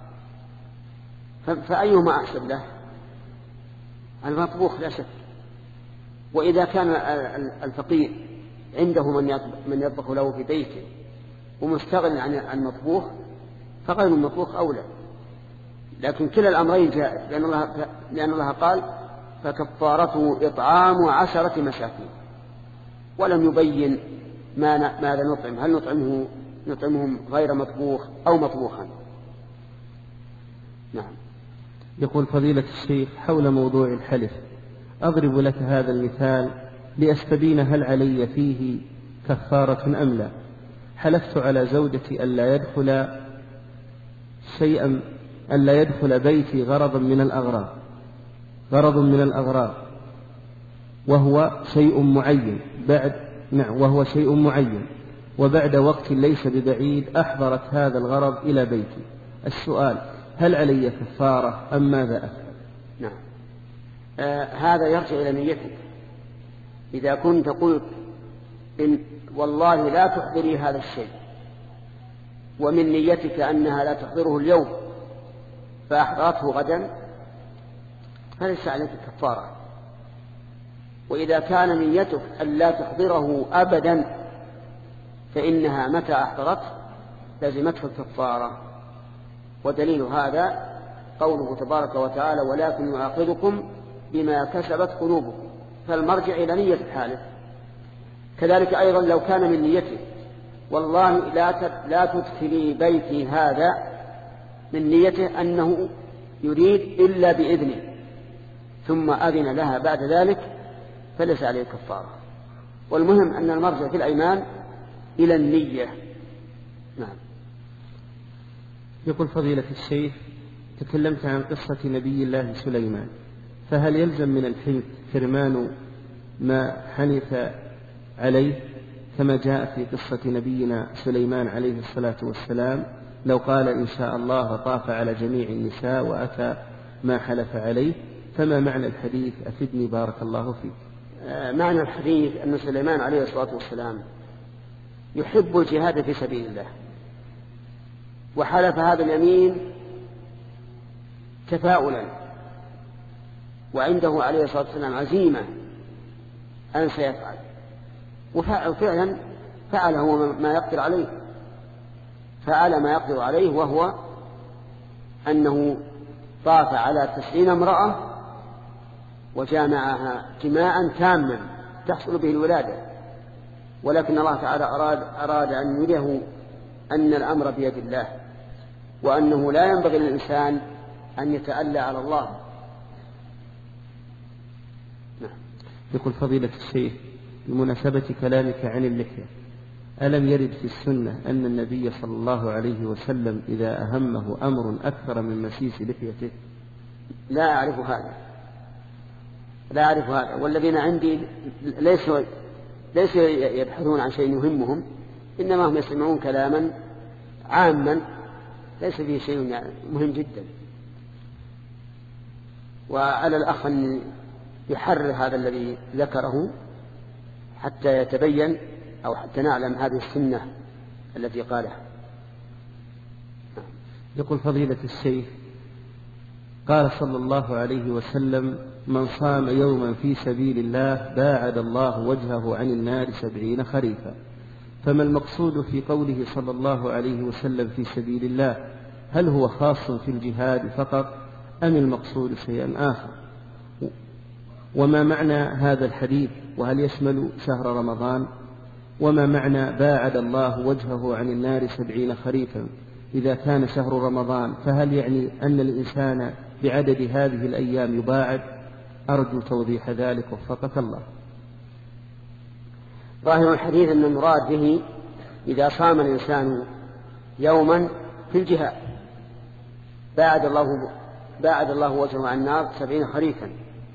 فأيهما أحسن له؟ المطبوخ لا شك. وإذا كان الفقير عنده من يطبخ له في بيته ومستغل عن المطبوخ، فغير المطبوخ أولى. لكن كلا الأمرين جائز، لأن الله, لأن الله قال: فكفارته إطعام عشرة مساكين، ولم يبين ما ماذا نطعم، هل نطعمه نطعمهم غير مطبوخ أو مطبوخا. نعم. يقول فضيلة الشيخ: حول موضوع الحلف، أضرب لك هذا المثال لأستبين هل علي فيه كفارة أم لا. حلفت على زوجتي ألا يدخل شيئا ألا يدخل بيتي غرضا من الأغراض غرض من الأغراض وهو شيء معين بعد نعم وهو شيء معين وبعد وقت ليس ببعيد أحضرت هذا الغرض إلى بيتي. السؤال: هل علي كفارة أم ماذا أفعل؟ نعم. آه هذا يرجع إلى نيتك. إذا كنت قلت إن والله لا تحضري هذا الشيء، ومن نيتك أنها لا تحضره اليوم فأحضرته غدا، فليس عليك كفارة. وإذا كان نيتك أن لا تحضره أبدا فإنها متى أحضرته لازمتك الكفارة. ودليل هذا قوله تبارك وتعالى: ولكن يؤاخذكم بما كسبت قلوبكم. فالمرجع إلى نية الحالف. كذلك أيضا لو كان من نيته والله لا لا تدخلي بيتي هذا، من نيته أنه يريد إلا بإذنه، ثم أذن لها بعد ذلك، فليس عليه كفارة. والمهم أن المرجع في الأيمان إلى النية. نعم. يقول فضيلة الشيخ: تكلمت عن قصة نبي الله سليمان، فهل يلزم من الحنث حرمان ما حنث عليه كما جاء في قصة نبينا سليمان عليه الصلاة والسلام؟ لو قال إن شاء الله طاف على جميع النساء وأتى ما حلف عليه، فما معنى الحديث؟ أفدني بارك الله فيك. آه معنى الحديث أن سليمان عليه الصلاة والسلام يحب الجهاد في سبيل الله، وحلف هذا اليمين تفاؤلا وعنده عليه الصلاة والسلام عزيمة أن سيفعل، وفعلا فعل هو ما يقدر عليه، فعل ما يقدر عليه، وهو أنه طاف على تسعين امرأة وجامعها جماعا تاما تحصل به الولادة، ولكن الله تعالى أراد, أراد أن يريه أن الأمر بيد الله، وأنه لا ينبغي للإنسان أن يتألى على الله. يقول فضيلة الشيخ بمناسبة كلامك عن اللحية، ألم يرد في السنة أن النبي صلى الله عليه وسلم إذا أهمه أمر أكثر من مسيس لحيته؟ لا أعرف هذا، لا أعرف هذا، والذين عندي ليسوا ليسوا يبحثون عن شيء يهمهم، إنما هم يسمعون كلاما عاما ليس فيه شيء مهم جدا. وعلى الأخ أن يحرر هذا الذي ذكره حتى يتبين أو حتى نعلم هذه السنة التي قالها. يقول فضيلة الشيخ قال صلى الله عليه وسلم من صام يوما في سبيل الله باعد الله وجهه عن النار سبعين خريفا، فما المقصود في قوله صلى الله عليه وسلم في سبيل الله؟ هل هو خاص في الجهاد فقط أم المقصود شيئا آخر؟ وما معنى هذا الحديث؟ وهل يشمل شهر رمضان؟ وما معنى باعد الله وجهه عن النار سبعين خريفا؟ إذا كان شهر رمضان فهل يعني أن الإنسان بعدد هذه الأيام يباعد؟ أرجو توضيح ذلك وفقك الله. ظاهر الحديث أن المراد به إذا صام الإنسان يوما في الجهاد باعد الله, باعد الله وجهه عن النار سبعين خريفا،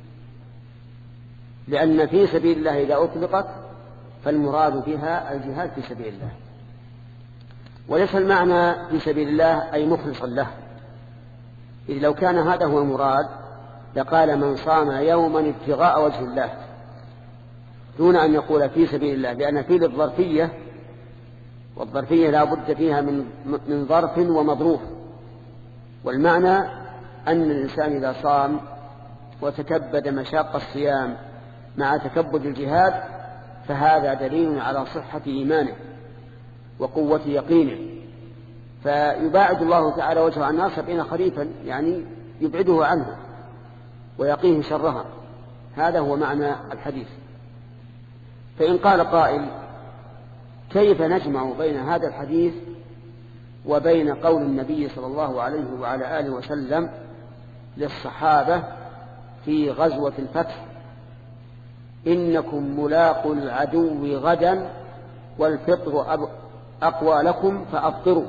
لأن في سبيل الله إذا أطلقت فالمراد بها الجهاد في سبيل الله، وليس المعنى في سبيل الله أي مخلصا له، إذ لو كان هذا هو المراد لقال من صام يوما ابتغاء وجه الله دون أن يقول في سبيل الله، لأن في للظرفية، والظرفية لا بد فيها من, من ظرف ومظروف، والمعنى أن الإنسان إذا صام وتكبد مشاق الصيام مع تكبد الجهاد فهذا دليل على صحة إيمانه وقوة يقينه، فيباعد الله تعالى وجهه عن النار سبعين خريفا، يعني يبعده عنه ويقيه شرها. هذا هو معنى الحديث. فإن قال قائل كيف نجمع بين هذا الحديث وبين قول النبي صلى الله عليه وعلى آله وسلم للصحابة في غزوة الفتح إنكم ملاقوا العدو غدا والفطر أقوى لكم فأفطروا،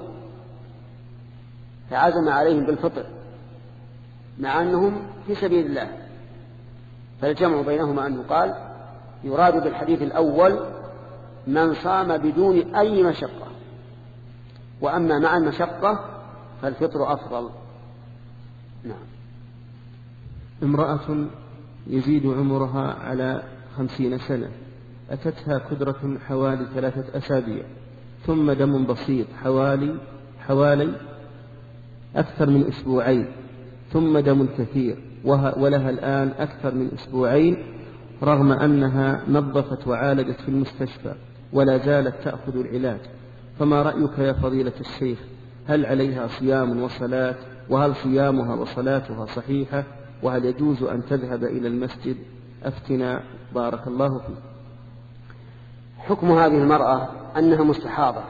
فعزم عليهم بالفطر مع أنهم في سبيل الله. فالجمع بينهما أنه قال يراد بالحديث الأول من صام بدون أي مشقة، وأما مع المشقة فالفطر أفضل. نعم. امرأة يزيد عمرها على خمسين سنة أتتها كدرة حوالي ثلاثة أسابيع، ثم دم بسيط حوالي حوالي أكثر من أسبوعين، ثم دم كثير ولها الآن أكثر من أسبوعين، رغم أنها نظفت وعالجت في المستشفى ولا زالت تأخذ العلاج، فما رأيك يا فضيلة الشيخ؟ هل عليها صيام وصلاة؟ وهل صيامها وصلاتها صحيحة؟ وهل يجوز أن تذهب إلى المسجد؟ أفتنا بارك الله فيك. حكم هذه المرأة أنها مستحاضة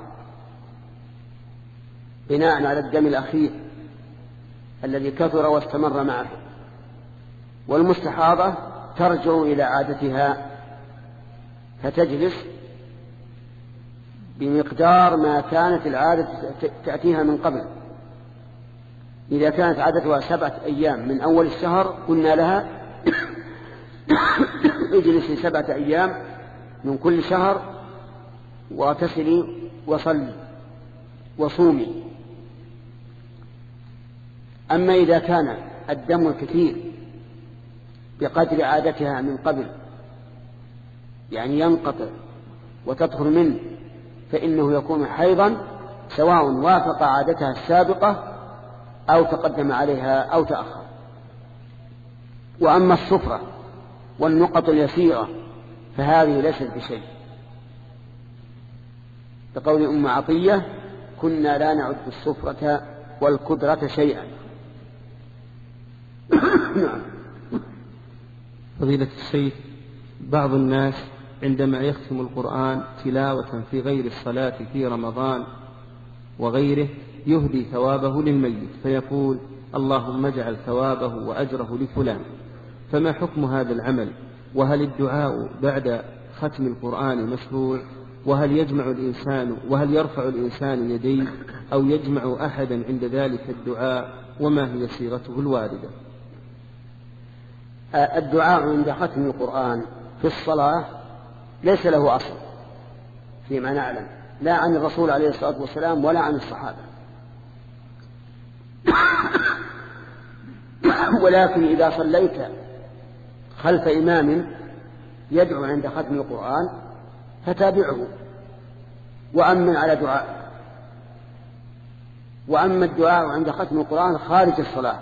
بناء على الدم الأخير الذي كثر واستمر معه، والمستحاضة ترجع إلى عادتها فتجلس بمقدار ما كانت العادة تأتيها من قبل. إذا كانت عادتها سبعة أيام من أول الشهر قلنا لها اجلسي سبعة أيام من كل شهر واغتسلي وصلي وصومي. أما إذا كان الدم الكثير بقدر عادتها من قبل، يعني ينقطع وتدخل منه فإنه يكون حيضا سواء وافق عادتها السابقة أو تقدم عليها أو تأخر. وأما الصفرة والنقط اليسيرة فهذه ليست بشيء، بقول أم عطية: كنا لا نعد الصفرة والكدرة شيئا. فضيلة الشيخ، بعض الناس عندما يختم القرآن تلاوة في غير الصلاة في رمضان وغيره يهدي ثوابه للميت، فيقول: اللهم اجعل ثوابه وأجره لفلان، فما حكم هذا العمل؟ وهل الدعاء بعد ختم القرآن مشروع؟ وهل يجمع الإنسان وهل يرفع الإنسان يديه أو يجمع أحدا عند ذلك الدعاء؟ وما هي صيغته الواردة؟ الدعاء عند ختم القرآن في الصلاة ليس له أصل فيما نعلم، لا عن الرسول عليه الصلاة والسلام ولا عن الصحابة. ولكن إذا صليت خلف إمام يدعو عند ختم القرآن فتابعه وأمن على دعائه. وأما الدعاء عند ختم القرآن خارج الصلاة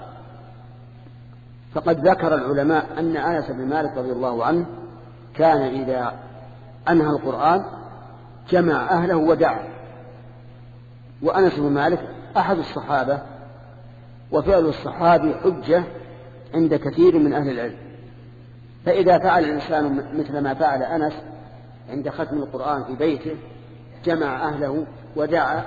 فقد ذكر العلماء أن أنس بن مالك رضي الله عنه كان إذا أنهى القرآن جمع أهله ودعا. وأنس بن مالك أحد الصحابة، وفعل الصحابي حجة عند كثير من أهل العلم. فإذا فعل الإنسان مثل ما فعل أنس عند ختم القرآن في بيته جمع أهله ودعا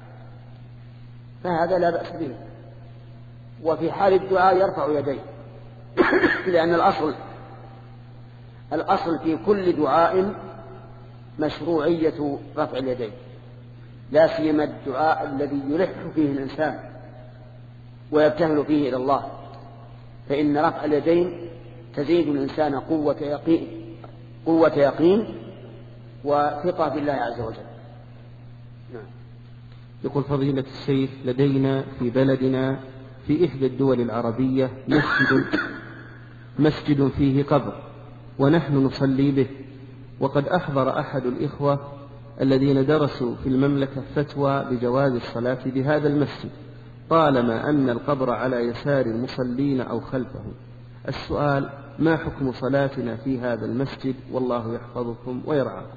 فهذا لا بأس به. وفي حال الدعاء يرفع يديه لأن الأصل الأصل في كل دعاء مشروعية رفع اليدين، لا سيما الدعاء الذي يلح فيه الإنسان ويبتهل فيه إلى الله، فإن رفع اليدين تزيد الإنسان قوة يقين قوة يقين وثقة بالله عز وجل. نعم. يقول فضيلة الشيخ: لدينا في بلدنا في إحدى الدول العربية مسجد مسجد فيه قبر ونحن نصلي به، وقد أحضر أحد الإخوة الذين درسوا في المملكة فتوى بجواز الصلاة بهذا المسجد طالما أن القبر على يسار المصلين أو خلفه. السؤال: ما حكم صلاتنا في هذا المسجد؟ والله يحفظكم ويرعاكم.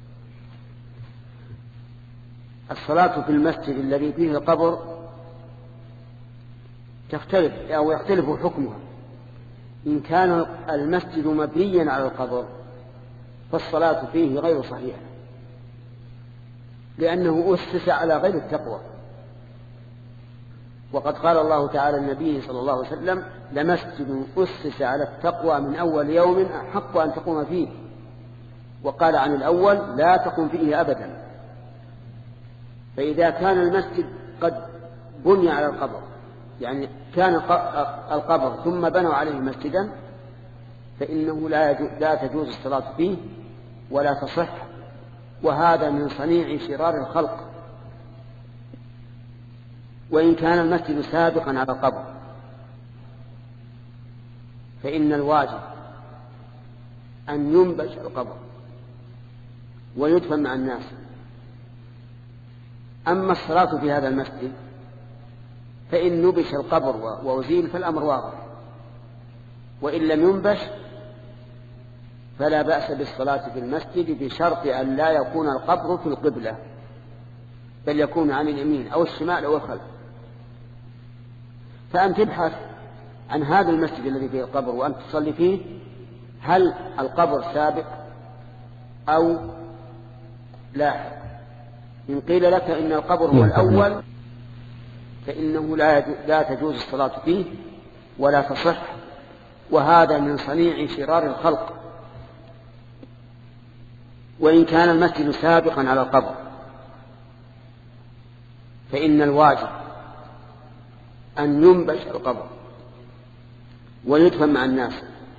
الصلاة في المسجد الذي فيه القبر تختلف أو يختلف حكمها. إن كان المسجد مبنيا على القبر فالصلاة فيه غير صحيحة، لأنه أسس على غير التقوى. وقد قال الله تعالى النبي صلى الله عليه وسلم: لمسجد أسس على التقوى من أول يوم أحق أن تقوم فيه. وقال عن الأول: لا تقم فيه أبدا. فإذا كان المسجد قد بني على القبر، يعني كان القبر ثم بنوا عليه مسجدا، فإنه لا تجوز الصلاة فيه ولا تصح، وهذا من صنيع شرار الخلق. وإن كان المسجد سابقا على القبر فإن الواجب أن ينبش القبر ويدفن مع الناس. أما الصلاة في هذا المسجد فإن نبش القبر وأزيل فالأمر واضح، وإن لم ينبش فلا بأس بالصلاة في المسجد بشرط أن لا يكون القبر في القبلة، بل يكون عن اليمين أو الشمال أو الخلف. فأن تبحث عن هذا المسجد الذي فيه القبر وأن تصلي فيه، هل القبر سابق أو لاحق؟ إن قيل لك إن القبر هو الأول فإنه لا تجوز الصلاة فيه ولا تصح، وهذا من صنيع شرار الخلق. وإن كان المسجد سابقا على القبر فإن الواجب أن ينبش القبر ويدفن مع الناس.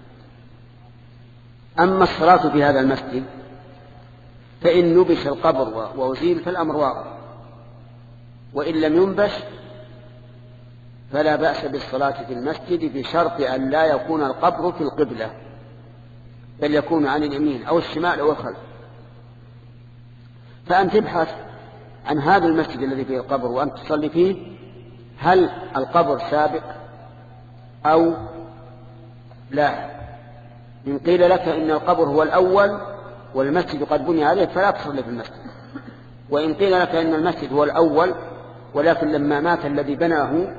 أما الصلاة في هذا المسجد فإن نبش القبر وأزيل فالأمر واضح، وإن لم ينبش فلا بأس بالصلاة في المسجد بشرط أن لا يكون القبر في القبلة، بل يكون عن اليمين أو الشمال أو الخلف. فأنت تبحث عن هذا المسجد الذي فيه القبر وأنت تصلي فيه، هل القبر سابق أو لا؟ إن قيل لك إن القبر هو الأول والمسجد قد بني عليه فلا تصلي في المسجد، وإن قيل لك إن المسجد هو الأول ولكن لما مات الذي بناه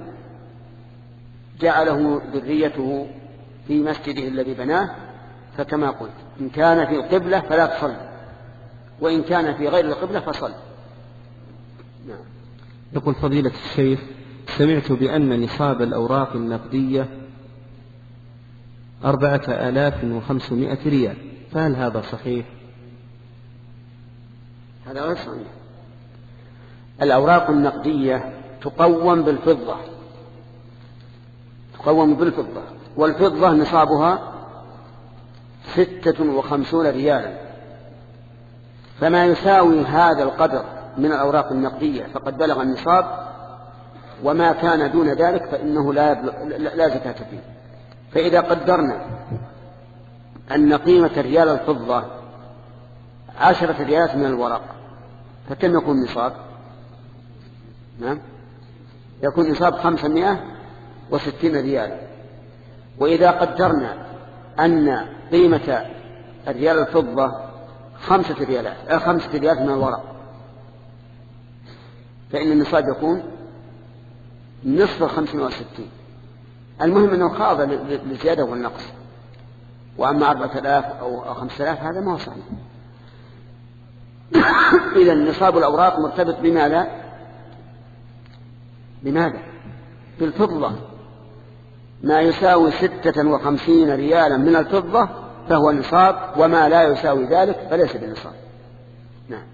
جعله ذريته في مسجده الذي بناه، فكما قلت إن كان في القبلة فلا تصلي، وإن كان في غير القبلة فصل. نعم. يقول فضيلة الشيخ: سمعت بأن نصاب الأوراق النقدية أربعة آلاف وخمسمائة ريال، فهل هذا صحيح؟ هذا غير صحيح. الأوراق النقدية تقوم بالفضة، تقوم بالفضة، والفضة نصابها ستة وخمسون ريالا، فما يساوي هذا القدر من الأوراق النقدية فقد بلغ النصاب، وما كان دون ذلك فإنه لا, لا زكاة فيه. فإذا قدرنا أن قيمة ريال الفضة عشرة ريالات من الورق فكم يكون النصاب؟ نعم، يكون نصاب خمسمائة وستين ريال. وإذا قدرنا أن قيمة الريال الفضة خمسة ريالات خمسة ريالات من الورق فإن النصاب يكون نصف الخمسمائة وستين. المهم أنه خاض للزيادة والنقص، وأما أربعة آلاف أو خمسة آلاف هذا ما هو صحيح. إذا نصاب الأوراق مرتبط بماذا؟ بماذا؟ بالفضة. ما يساوي ستة وخمسين ريالا من الفضة فهو نصاب، وما لا يساوي ذلك فليس بنصاب. نعم.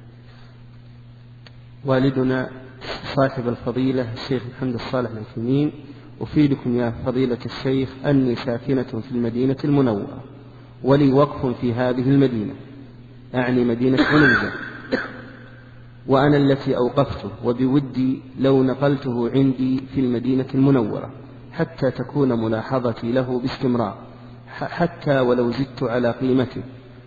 والدنا صاحب الفضيلة الشيخ محمد الصالح العثيمين: أفيدكم يا فضيلة الشيخ أني ساكنة في المدينة المنورة ولي وقف في هذه المدينة، أعني مدينة عنيزة، وأنا التي أوقفته، وبودي لو نقلته عندي في المدينة المنورة حتى تكون ملاحظتي له باستمرار، حتى ولو زدت على قيمته،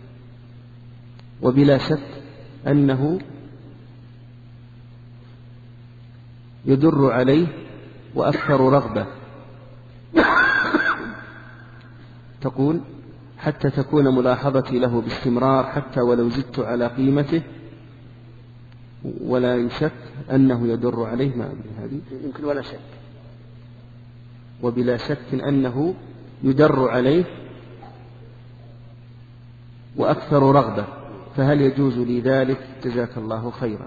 وبلا شك أنه يدر عليه وأكثر رغبة. تقول حتى تكون ملاحظتي له باستمرار حتى ولو زدت على قيمته، ولا شك أنه يدر عليه. ما أدري هذه يمكن ولا شك. وبلا شك أنه يدر عليه وأكثر رغبة، فهل يجوز لي ذلك؟ جزاك الله خيرا.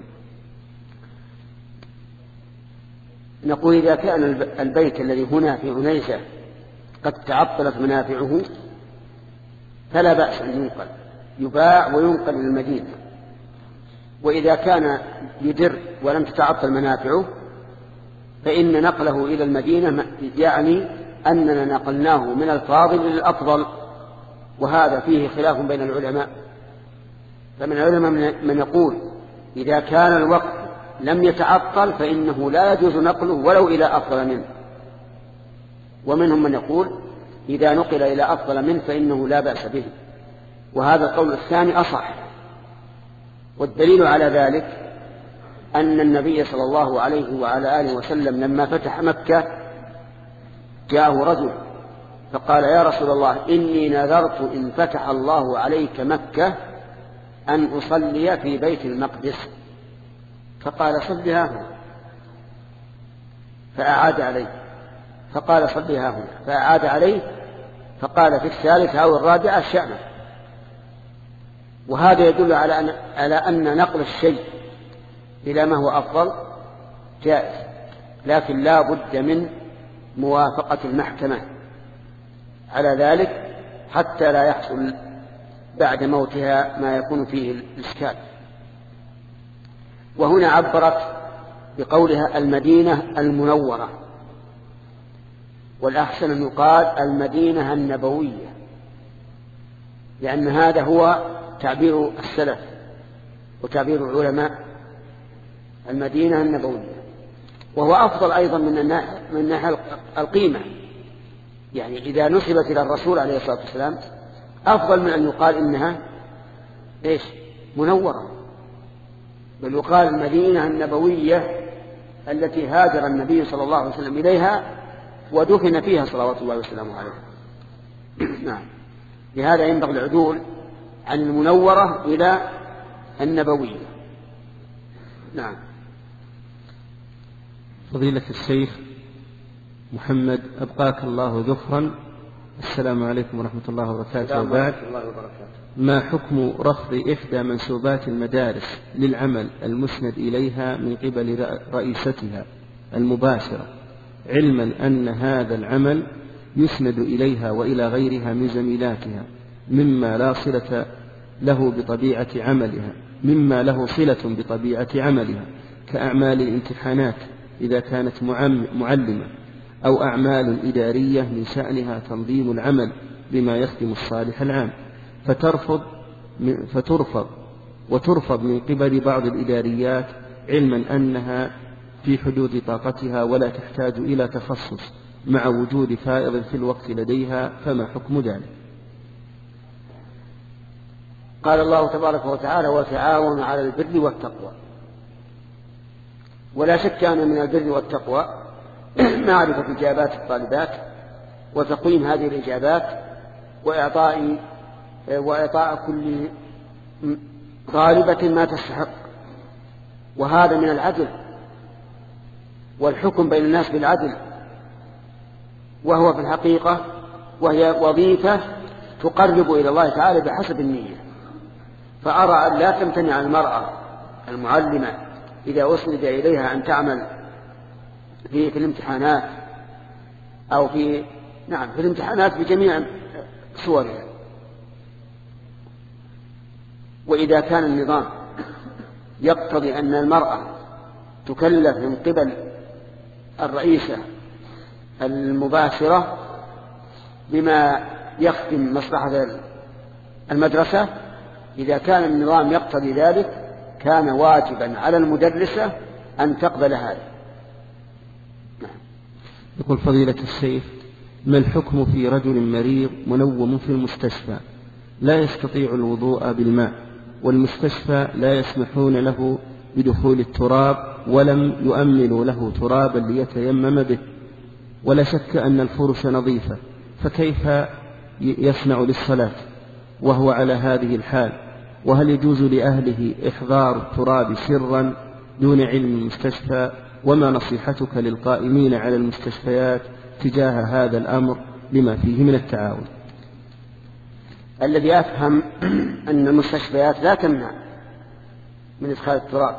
نقول إذا كان البيت الذي هنا في عنيزة قد تعطلت منافعه فلا بأس أن ينقل، يباع وينقل إلى المدينة. وإذا كان يدر ولم تتعطل منافعه فإن نقله إلى المدينة يعني أننا نقلناه من الفاضل إلى الأفضل، وهذا فيه خلاف بين العلماء. فمن العلماء من يقول إذا كان الوقت لم يتعطل فإنه لا يجوز نقله ولو إلى أفضل منه، ومنهم من يقول إذا نقل إلى أفضل منه فإنه لا بأس به، وهذا القول الثاني أصح. والدليل على ذلك أن النبي صلى الله عليه وعلى آله وسلم لما فتح مكة جاءه رجل فقال: يا رسول الله، إني نذرت إن فتح الله عليك مكة أن أصلي في بيت المقدس. فقال: صلها هنا. فأعاد عليه. فقال: صلها هنا. فأعاد عليه. فقال في الثالثة أو الرابعة: شأنه. وهذا يدل على أن, على أن نقل الشيء إلى ما هو أفضل جائز، لكن لا بد من موافقة المحكمة على ذلك حتى لا يحصل بعد موتها ما يكون فيه الإشكال. وهنا عبرت بقولها المدينة المنورة، والأحسن أن يقال المدينة النبوية، لأن هذا هو تعبير السلف وتعبير العلماء، المدينة النبوية. وهو أفضل أيضا من ناحية القيمة، يعني إذا نسبت إلى الرسول عليه الصلاة والسلام أفضل من أن يقال إنها إيش منورة، بل يقال المدينة النبوية التي هاجر النبي صلى الله عليه وسلم إليها ودفن فيها صلوات الله وسلامه عليه. نعم. لهذا ينبغي العدول عن المنورة إلى النبوية. نعم. فضيلة الشيخ محمد أبقاك الله ذخرا، السلام عليكم ورحمة الله وبركاته. وبعد، ما حكم رفض إحدى منسوبات المدارس للعمل المسند إليها من قبل رئيستها المباشرة، علما أن هذا العمل يسند إليها وإلى غيرها من زميلاتها مما لا صلة له بطبيعة عملها مما له صلة بطبيعة عملها كأعمال الامتحانات إذا كانت معلمة، أو أعمال إدارية من شأنها تنظيم العمل بما يخدم الصالح العام، فترفض فترفض وترفض من قبل بعض الإداريات علما أنها في حدود طاقتها ولا تحتاج إلى تخصص مع وجود فائض في الوقت لديها، فما حكم ذلك؟ قال الله تبارك وتعالى: وتعاونوا على البر والتقوى. ولا شك أن من البر والتقوى معرفة إجابات الطالبات وتقويم هذه الإجابات وإعطاء وإعطاء كل طالبة ما تستحق، وهذا من العدل والحكم بين الناس بالعدل، وهو في الحقيقة وهي وظيفة تقرب إلى الله تعالى بحسب النية. فأرى أن لا تمتنع المرأة المعلمة إذا أسند إليها أن تعمل في, في الامتحانات أو في نعم في الامتحانات بجميع صورها. وإذا كان النظام يقتضي أن المرأة تكلف من قبل الرئيسة المباشرة بما يخدم مصلحة المدرسة، إذا كان النظام يقتضي ذلك كان واجبا على المدرسة أن تقبل هذا. يقول فضيلة الشيخ: ما الحكم في رجل مريض منوم في المستشفى لا يستطيع الوضوء بالماء، والمستشفى لا يسمحون له بدخول التراب ولم يؤمنوا له ترابا ليتيمم به، ولا شك أن الفرش نظيفة، فكيف يصنع للصلاة وهو على هذه الحال؟ وهل يجوز لأهله إحضار التراب سرا دون علم المستشفى؟ وما نصيحتك للقائمين على المستشفيات تجاه هذا الأمر لما فيه من التعاون؟ الذي أفهم أن المستشفيات لا تمنع من إدخال التراب.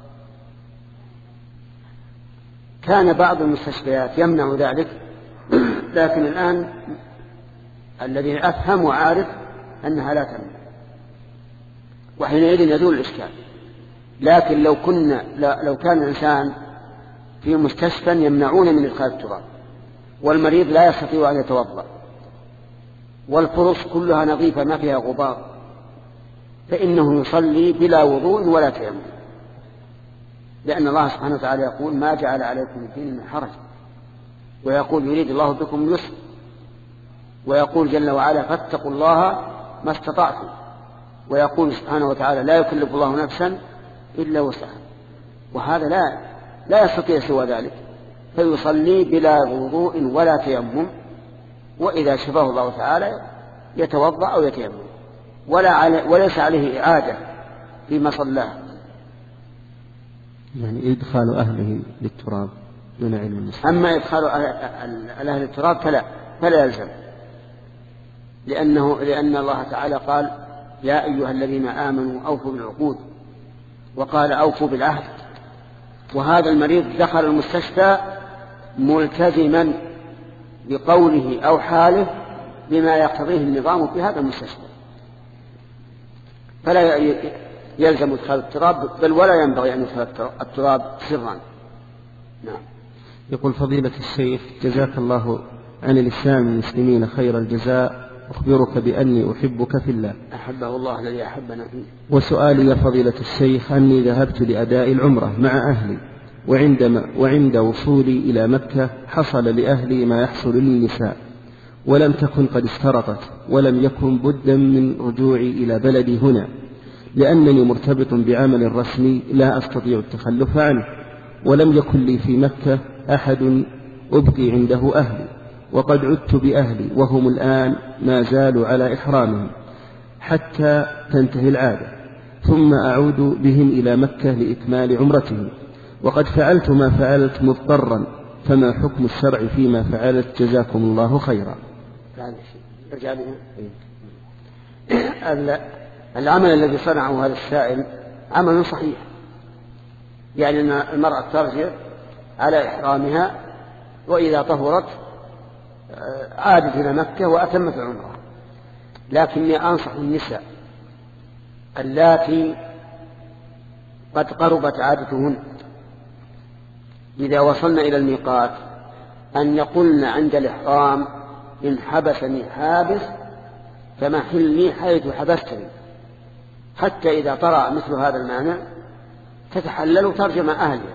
كان بعض المستشفيات يمنع ذلك، لكن الآن الذي أفهم وعارف أنها لا تمنع، وحينئذ يزول الإشكال. لكن لو كنا لو كان الإنسان في مستشفى يمنعون من إدخال التراب والمريض لا يستطيع أن يتوضأ والفرش كلها نظيفة ما فيها غبار، فإنه يصلي بلا وضوء ولا تيمم، لأن الله سبحانه وتعالى يقول: ما جعل عليكم الدين من حرج، ويقول: يريد الله بكم اليسر، ويقول جل وعلا: فاتقوا الله ما استطعتم، ويقول سبحانه وتعالى: لا يكلف الله نفسا إلا وسعها. وهذا لا لا يستطيع سوى ذلك، فيصلي بلا وضوء ولا تيمم، وإذا شفاه الله تعالى يتوضأ أو يتيمم، ولا علي وليس عليه إعادة فيما صلاه. يعني إدخال أهله للتراب دون علم المسلم. أما إدخال أهل التراب فلا فلا يلزم، لأنه لأن الله تعالى قال: يا أيها الذين آمنوا أوفوا بالعقود، وقال: أوفوا بالعهد. وهذا المريض دخل المستشفى ملتزما بقوله أو حاله بما يقتضيه النظام في هذا المستشفى، فلا يلزم إدخال التراب، بل ولا ينبغي أن يدخل التراب سرا. نعم. يقول فضيلة الشيخ: جزاك الله عن الإسلام والمسلمين خير الجزاء، أخبرك بأني أحبك في الله. أحبه الله الذي أحبنا فيه. وسؤالي يا فضيلة الشيخ: أني ذهبت لأداء العمرة مع أهلي، وعندما وعند وصولي إلى مكة حصل لأهلي ما يحصل للنساء، ولم تكن قد استرقت، ولم يكن بدا من رجوعي إلى بلدي هنا، لأنني مرتبط بعمل رسمي لا أستطيع التخلف عنه، ولم يكن لي في مكة أحد أبقي عنده أهلي، وقد عدت بأهلي وهم الآن ما زالوا على إحرامهم حتى تنتهي العادة، ثم أعود بهم إلى مكة لإكمال عمرتهم، وقد فعلت ما فعلت مضطرا، فما حكم الشرع فيما فعلت؟ جزاكم الله خيرا. العمل الذي صنعه هذا السائل عمل صحيح، يعني أن المرأة ترجع على إحرامها، وإذا طهرت عادت إلى مكة وأتمت العمرة. لكني أنصح النساء اللاتي قد قربت عادتهن إذا وصلن إلى الميقات أن يقولن عند الإحرام: إن حبسني حابس فمحلني حيث حبستني، حتى إذا طرأ مثل هذا المعنى تتحلل وترجم أهلها.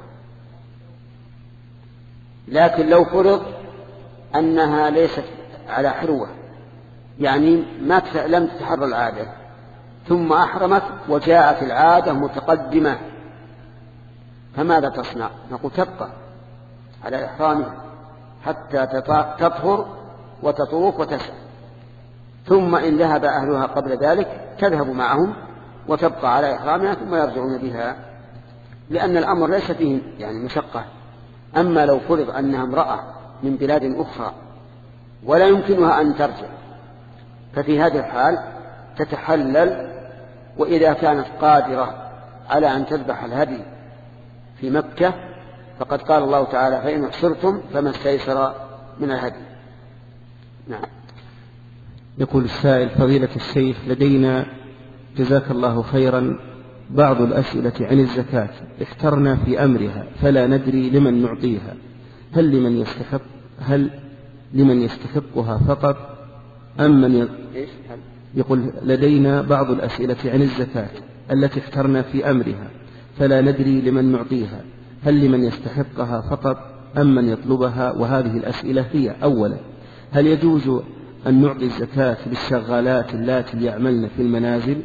لكن لو فرض أنها ليست على حروة، يعني ما لم تتحرى العادة ثم أحرمت وجاءت العادة متقدمة، فماذا تصنع؟ نقول تبقى على إحرامها حتى تطهر وتطوف وتسعى، ثم إن ذهب أهلها قبل ذلك تذهب معهم وتبقى على إحرامها ثم يرجعون بها، لأن الأمر ليس فيه يعني مشقة. أما لو فرض أنها امرأة من بلاد أخرى ولا يمكنها أن ترجع، ففي هذه الحال تتحلل، وإذا كانت قادرة على أن تذبح الهدي في مكة فقد قال الله تعالى: فإن احصرتم فما استيسر من الهدي. نعم. يقول السائل: فضيلة الشيخ، لدينا جزاك الله خيرا بعض الأسئلة عن الزكاة احترنا في أمرها فلا ندري لمن نعطيها، هل لمن يستحق هل لمن يستحقها فقط أم من ي... يقول: لدينا بعض الأسئلة عن الزكاة التي احترنا في أمرها فلا ندري لمن نعطيها، هل لمن يستحقها فقط أم من يطلبها؟ وهذه الأسئلة هي: أولا، هل يجوز أن نعطي الزكاة للشغالات اللاتي يعملن في المنازل؟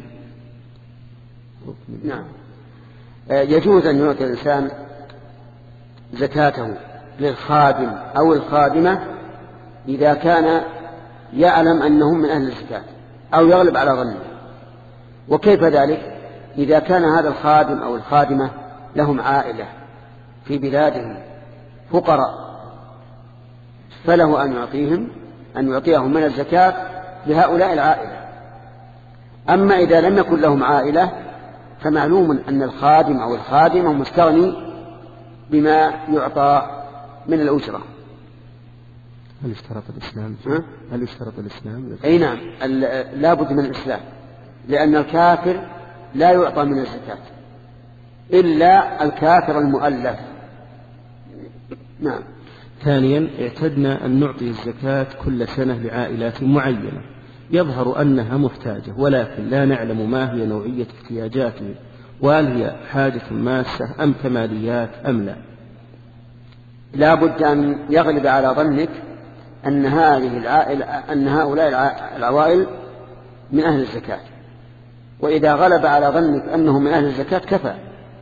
نعم، يجوز أن يعطي الإنسان زكاته للخادم أو الخادمة إذا كان يعلم أنهم من أهل الزكاة أو يغلب على ظنه. وكيف ذلك؟ إذا كان هذا الخادم أو الخادمة لهم عائلة في بلادهم فقراء، فله أن يعطيهم أن يعطيهم من الزكاة لهؤلاء العائلة. أما إذا لم يكن لهم عائلة فمعلوم أن الخادم أو الخادمة مستغني بما يعطى من الأجرة. هل اشترط الإسلام؟ هل اشترط الإسلام؟ أي نعم، لا بد من الإسلام، لأن الكافر لا يعطى من الزكاة إلا الكافر المؤلف. نعم. ثانيا، اعتدنا أن نعطي الزكاة كل سنة لعائلات معينة يظهر أنها محتاجة، ولكن لا نعلم ما هي نوعية احتياجاتهم، وهل هي حاجة ماسة أم كماليات أم لا. لا بد أن يغلب على ظنك أن هذه العائلة أن هؤلاء العوائل من أهل الزكاة، وإذا غلب على ظنك أنهم من أهل الزكاة كفى،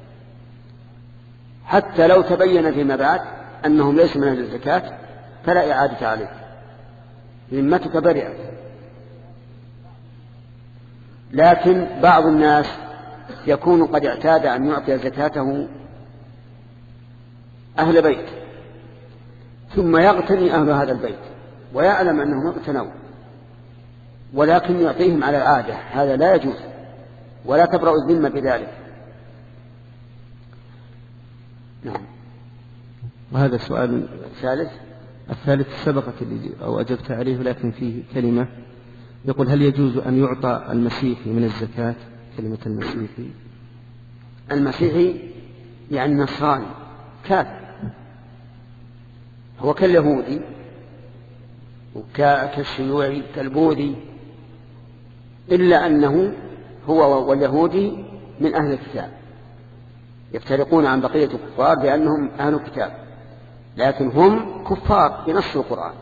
حتى لو تبين فيما بعد أنهم ليسوا من أهل الزكاة فلا إعادة عليه، ذمتك برئت. لكن بعض الناس يكون قد اعتاد أن يعطي زكاته أهل بيت، ثم يغتني أهل هذا البيت ويعلم أنهم اغتنوا، ولكن يعطيهم على العادة، هذا لا يجوز ولا تبرأ الذمة بذلك. نعم. وهذا السؤال الثالث الثالث سبقت أو أجبت عليه، لكن فيه كلمة يقول: هل يجوز أن يعطى المسيحي من الزكاة؟ كلمة المسيحي المسيحي يعني النصراني كافر، هو كاليهودي وكالشيوعي كالبوذي، إلا أنه هو واليهودي من أهل الكتاب، يفترقون عن بقية الكفار بأنهم أهل الكتاب، لكن هم كفار بنص القرآن: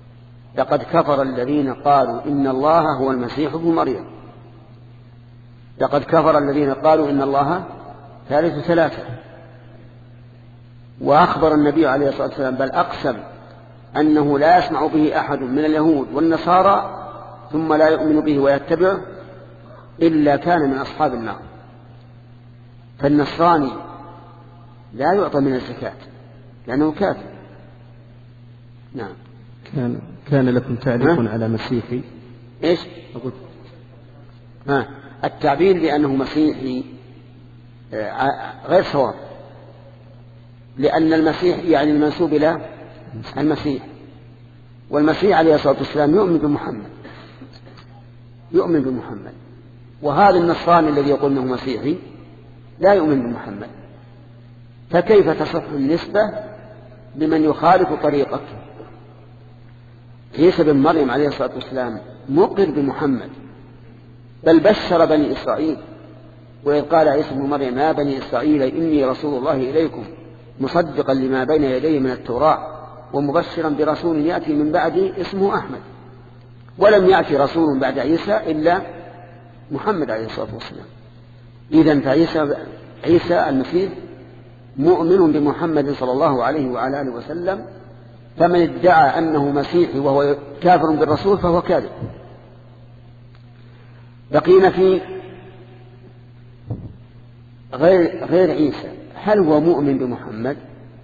لقد كفر الذين قالوا إن الله هو المسيح ابن مريم. لقد كفر الذين قالوا إن الله ثالث ثلاثة. وأخبر النبي عليه الصلاة والسلام بل أقسم أنه لا يسمع به أحد من اليهود والنصارى ثم لا يؤمن به ويتبعه إلا كان من أصحاب النار. فالنصراني لا يعطى من الزكاة لأنه كافر. نعم. كان, كان لكم تعليق على مسيحي إيش أقول؟ ها التعبير بأنه مسيحي غير صواب، لأن المسيح يعني المنسوب إلى المسيح، والمسيح عليه الصلاة والسلام يؤمن بمحمد يؤمن بمحمد وهذا النصراني الذي يقول أنه مسيحي لا يؤمن بمحمد، فكيف تصح النسبة لمن يخالف طريقك؟ عيسى بن مريم عليه الصلاة والسلام مقر بمحمد، بل بشر بني إسرائيل، وإذ قال عيسى بن مريم يا بني إسرائيل إني رسول الله إليكم مصدقا لما بين يديه من التوراة ومبشرا برسول يأتي من بعدي اسمه أحمد. ولم يأتي رسول بعد عيسى إلا محمد عليه الصلاة والسلام. إذن فعيسى عيسى المسيح مؤمن بمحمد صلى الله عليه وعلى آله وسلم، فمن ادعى أنه مسيحي وهو كافر بالرسول فهو كاذب. بقينا في غير, غير عيسى، هل هو مؤمن بمحمد؟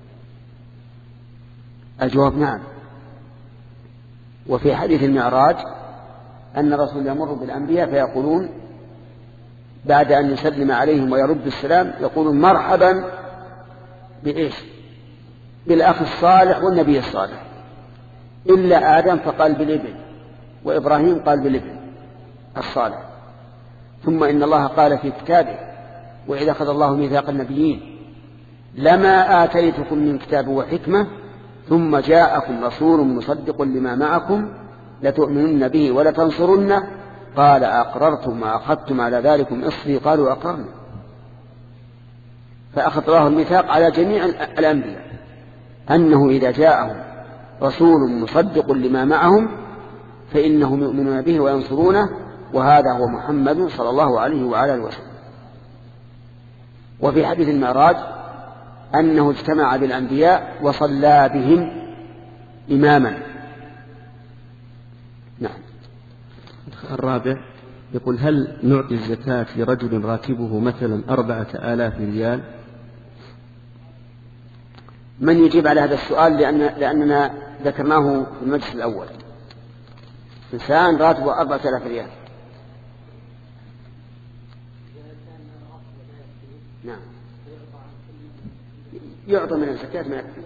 الجواب نعم. وفي حديث المعراج أن الرسول يمر بالأنبياء فيقولون بعد أن يسلم عليهم ويرد السلام يقولون مرحبا بإيش؟ بالأخ الصالح والنبي الصالح، إلا آدم فقال بالابن، وإبراهيم قال بالابن الصالح. ثم إن الله قال في كتابه وإذا أخذ الله ميثاق النبيين لما آتيتكم من كتاب وحكمة ثم جاءكم رسول مصدق لما معكم لتؤمنن به ولتنصرنه قال أقررتم وأخذتم على ذلكم إصري قالوا أقررنا. فأخذ الله الميثاق على جميع الأنبياء أنه إذا جاءهم رسول مصدق لما معهم فإنهم يؤمنون به وينصرونه، وهذا هو محمد صلى الله عليه وعلى آله وسلم. وفي حديث المعراج أنه اجتمع بالأنبياء وصلى بهم إماما. نعم. الرابع يقول هل نعطي الزكاة لرجل راتبه مثلا أربعة آلاف ريال؟ من يجيب على هذا السؤال؟ لأن لأننا ذكرناه في المجلس الأول. إنسان راتبه أربعة آلاف ريال. نعم يعطى من الزكاة ما يكفي.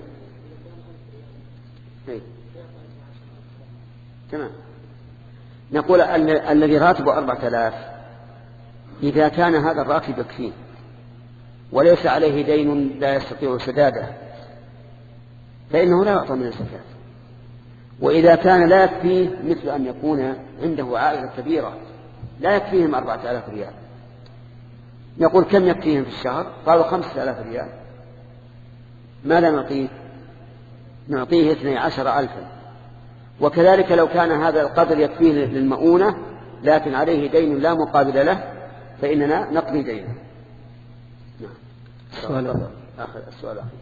تمام. نقول الذي راتبه أربعة آلاف إذا كان هذا الراتب يكفيه وليس عليه دين لا يستطيع سداده فإنه لا يعطى من الزكاة. وإذا كان لا يكفيه مثل أن يكون عنده عائلة كبيرة لا يكفيهم أربعة آلاف ريال، نقول كم يكفيهم في الشهر؟ قالوا خمسة آلاف ريال. ماذا نعطيه؟ نعطيه اثني عشر ألفا. وكذلك لو كان هذا القدر يكفيه للمؤونة لكن عليه دين لا مقابل له فإننا نقضي دينه. نعم. السؤال آخر السؤال الأخير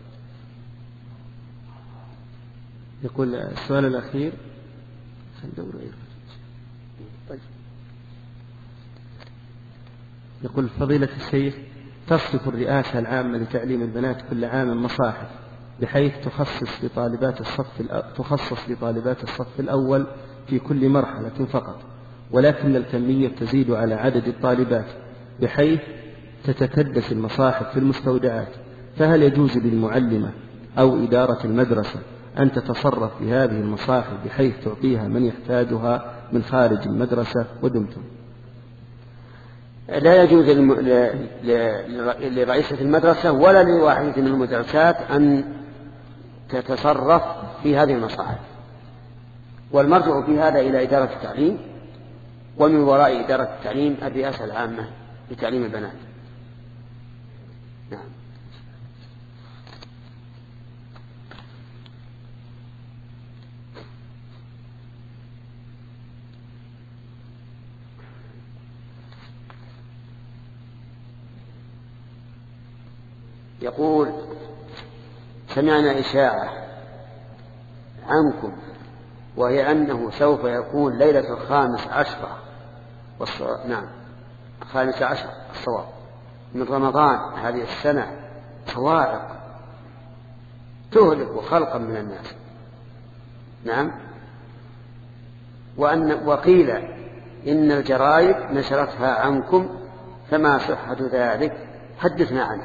يقول السؤال الأخير يقول فضيلة الشيخ تصرف الرئاسة العامة لتعليم البنات كل عام مصاحف بحيث تخصص لطالبات الصف تخصص لطالبات الصف الأول في كل مرحلة فقط، ولكن الكمية تزيد على عدد الطالبات بحيث تتكدس المصاحف في المستودعات، فهل يجوز للمعلمة أو إدارة المدرسة أن تتصرف في هذه المصاحف بحيث تعطيها من يحتاجها من خارج المدرسة ودمتم؟ لا يجوز لرئيسة المدرسة ولا لواحدة من المدرسات أن تتصرف في هذه المصاحف، والمرجع في هذا إلى إدارة التعليم، ومن وراء إدارة التعليم الرئاسة العامة لتعليم البنات. نعم. يقول سمعنا إشاعة عنكم وهي أنه سوف يكون ليلة الخامس عشرة والصواب نعم الخامس عشر الصواب من رمضان هذه السنة صواعق تهلك خلقا من الناس. نعم. وأن وقيل إن الجرائد نشرتها عنكم فما صحة ذلك حدثنا عنه.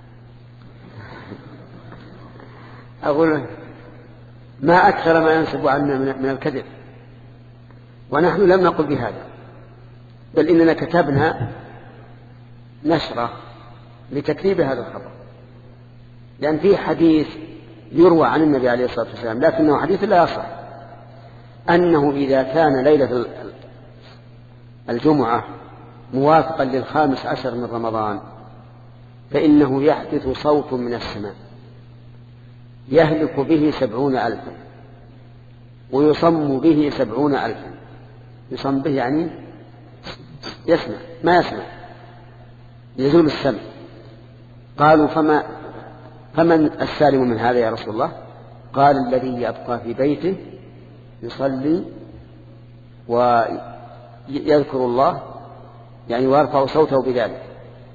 أقول ما أكثر ما ينسب عنا من الكذب، ونحن لم نقل بهذا، بل إننا كتبنا نشرة لتكذيب هذا الخبر، لأن فيه حديث يروى عن النبي عليه الصلاة والسلام لكنه حديث لا يصح، أنه إذا كان ليلة الجمعة موافقا للخامس عشر من رمضان فإنه يحدث صوت من السماء يهلك به سبعون ألفا ويصم به سبعون ألفا. يصم به يعني يسمع ما يسمع يزول السمع. قالوا فما فمن السالم من هذا يا رسول الله؟ قال الذي يبقى في بيته يصلي ويذكر الله يعني ويرفع صوته بذلك.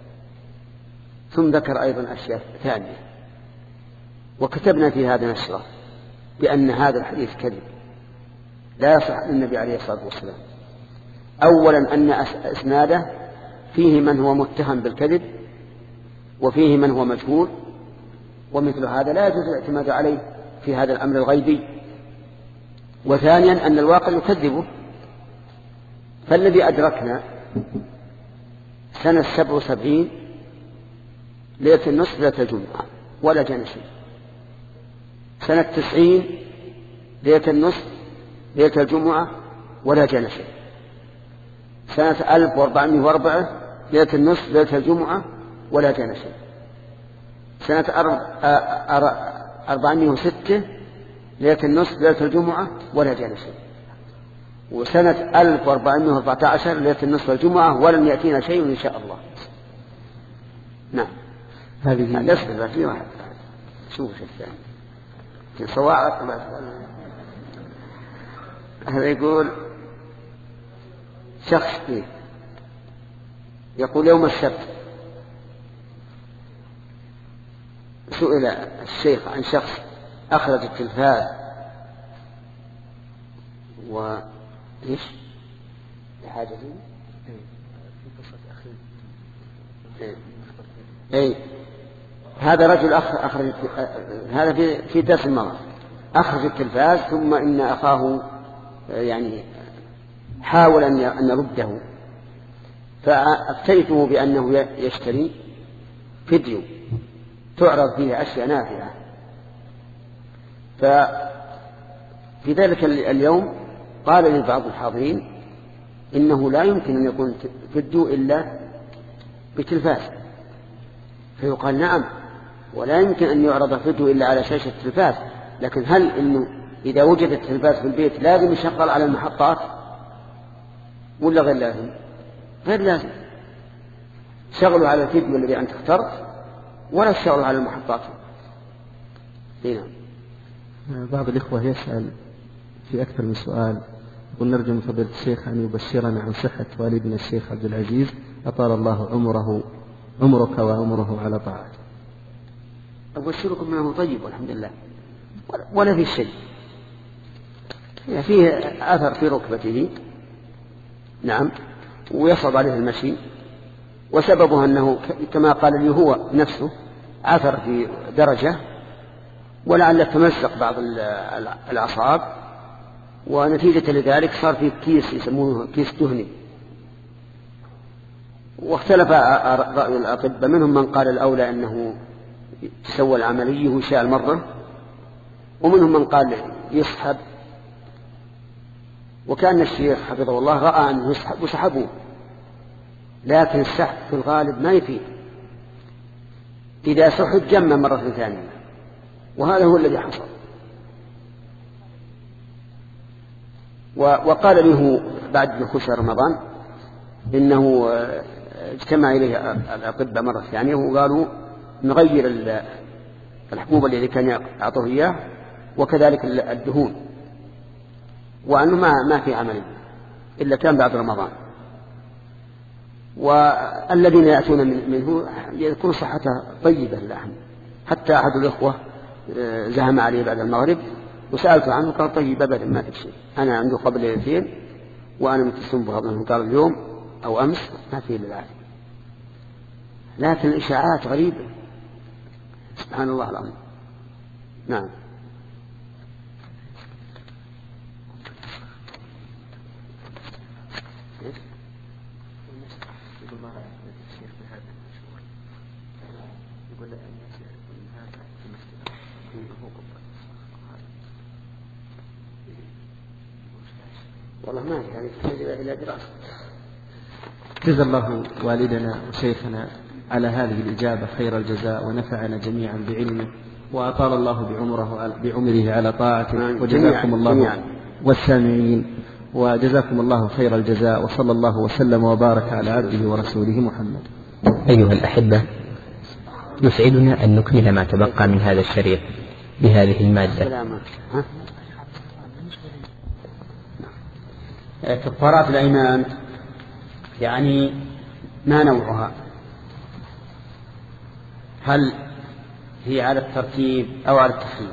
ثم ذكر أيضا أشياء ثانية، وكتبنا في هذا نشرة بأن هذا الحديث كذب لا يصح عن النبي عليه الصلاة والسلام. أولا أن إسناده فيه من هو متهم بالكذب وفيه من هو مجهول، ومثل هذا لا يجوز الاعتماد عليه في هذا الأمر الغيبي. وثانيا أن الواقع يكذبه. فالذي أدركنا سنة سبع وسبعين ليلة النصف ليلة الجمعة ولا جاء شيء. سنة تسعين ليلة النصف ليلة الجمعة ولا جاء شيء. سنة ألف وأربعمائة وأربعة ليلة النصف ليلة الجمعة ولا جاء شيء. سنة أربعمائة وستة ليلة النصف ليلة الجمعة ولا جاء شيء. وسنة ألف وأربعمائة وأربعة عشر ليلة النصف الجمعة ولم يأتينا شيء إن شاء الله. نعم. هذه نسبة في واحد شوف الثاني في صواعق. هذا يقول شخص فيه يقول يوم السبت سئل الشيخ عن شخص أخرج التلفاز و إيش لحاجة دي في قصة أخي أي هذا رجل أخرج هذا في في درس المرة أخرج التلفاز ثم إن أخاه يعني حاول أن نرده، فأفتيته بأنه يشتري فيديو تعرض فيه أشياء نافعة. ففي ذلك اليوم قال لبعض الحاضرين إنه لا يمكن أن يكون فيديو إلا بتلفاز، فيقال نعم ولا يمكن أن يعرض فيديو إلا على شاشة التلفاز، لكن هل إنه إذا وجد التلفاز في البيت لازم يشغل على المحطات ولا غير لازم؟ غير لازم. شغلوا على الفيديو الذي أنت اخترت ولا تشغلوا على المحطات. هنا بعض الإخوة يسأل في أكثر من سؤال، ونرجو من فضيلة الشيخ أن يبشرنا عن صحة والدنا الشيخ عبد العزيز أطال الله عمره عمرك وعمره على طاعته. أبشركم أنه طيب والحمد لله ولا في شيء، فيه أثر في ركبته نعم ويصعب عليه المشي، وسببه أنه كما قال لي هو نفسه عثر في درجة ولعل تمزق بعض الأعصاب، ونتيجة لذلك صار في كيس يسمونه كيس دهني. واختلف رأي الأطباء، منهم من قال الأولى أنه تسوى العملية وشاء المرة، ومنهم من قال يسحب، وكان الشيخ حفظه الله رأى أنه يسحب وسحبوه، لكن السحب في الغالب ما يفيد، إذا سحب جمع مرة ثانية، وهذا هو الذي حصل. وقال له بعد دخول شهر رمضان إنه اجتمع إليه الأطباء مرة ثانية وقالوا نغير الحبوب الذي كان يعطوه إياه، وكذلك الدهون، وأنه ما ما في عمل إلا كان بعد رمضان. والذين يأتون منه يكون صحته طيبة اللحم. حتى أحد الإخوة زهم عليه بعد المغرب وسألته عنه قال طيب أبدا ما في شيء، أنا عنده قبل ليلتين وأنا متسم بغض قال اليوم أو أمس ما فيه للعافية. لكن الإشاعات غريبة سبحان الله العظيم. نعم. والله ما يعني تحتاج إلى دراسة. جزا الله والدنا وشيخنا على هذه الإجابة خير الجزاء، ونفعنا جميعا بعلمه، وأطال الله بعمره بعمره على طاعته، وجزاكم الله والسامعين، وجزاكم الله خير الجزاء، وصلى الله وسلم وبارك على عبده ورسوله محمد. أيها الأحبة، يسعدنا أن نكمل ما تبقى من هذا الشريط بهذه المادة. كفارات الأيمان يعني ما نوعها؟ هل هي على الترتيب أو على التخيير؟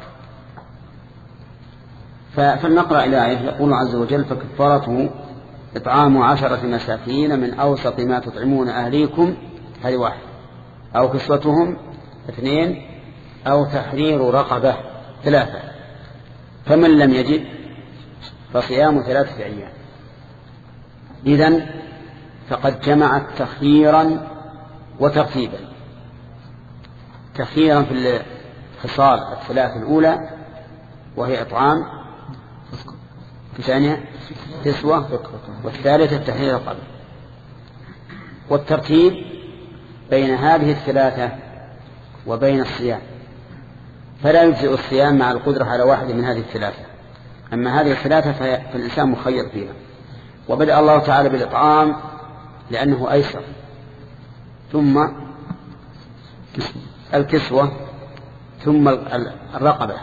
فلنقرأ إلى آية يقول عز وجل: فكفارته إطعام عشرة مساكين من أوسط ما تطعمون أهليكم، هذه واحد، أو كسوتهم اثنين، أو تحرير رقبة ثلاثة، فمن لم يجد فصيام ثلاثة أيام. إذن فقد جمعت تخييرا وترتيبا، تخييرا في الخصال الثلاث الأولى وهي إطعام، الثانية كسوة، والثالثة تحرير رقبة، والترتيب بين هذه الثلاثة وبين الصيام، فلا يجزئ الصيام مع القدرة على واحد من هذه الثلاثة، أما هذه الثلاثة فالإنسان مخير فيها. وبدأ الله تعالى بالإطعام لأنه أيسر، ثم الكسوة، ثم الرقبة،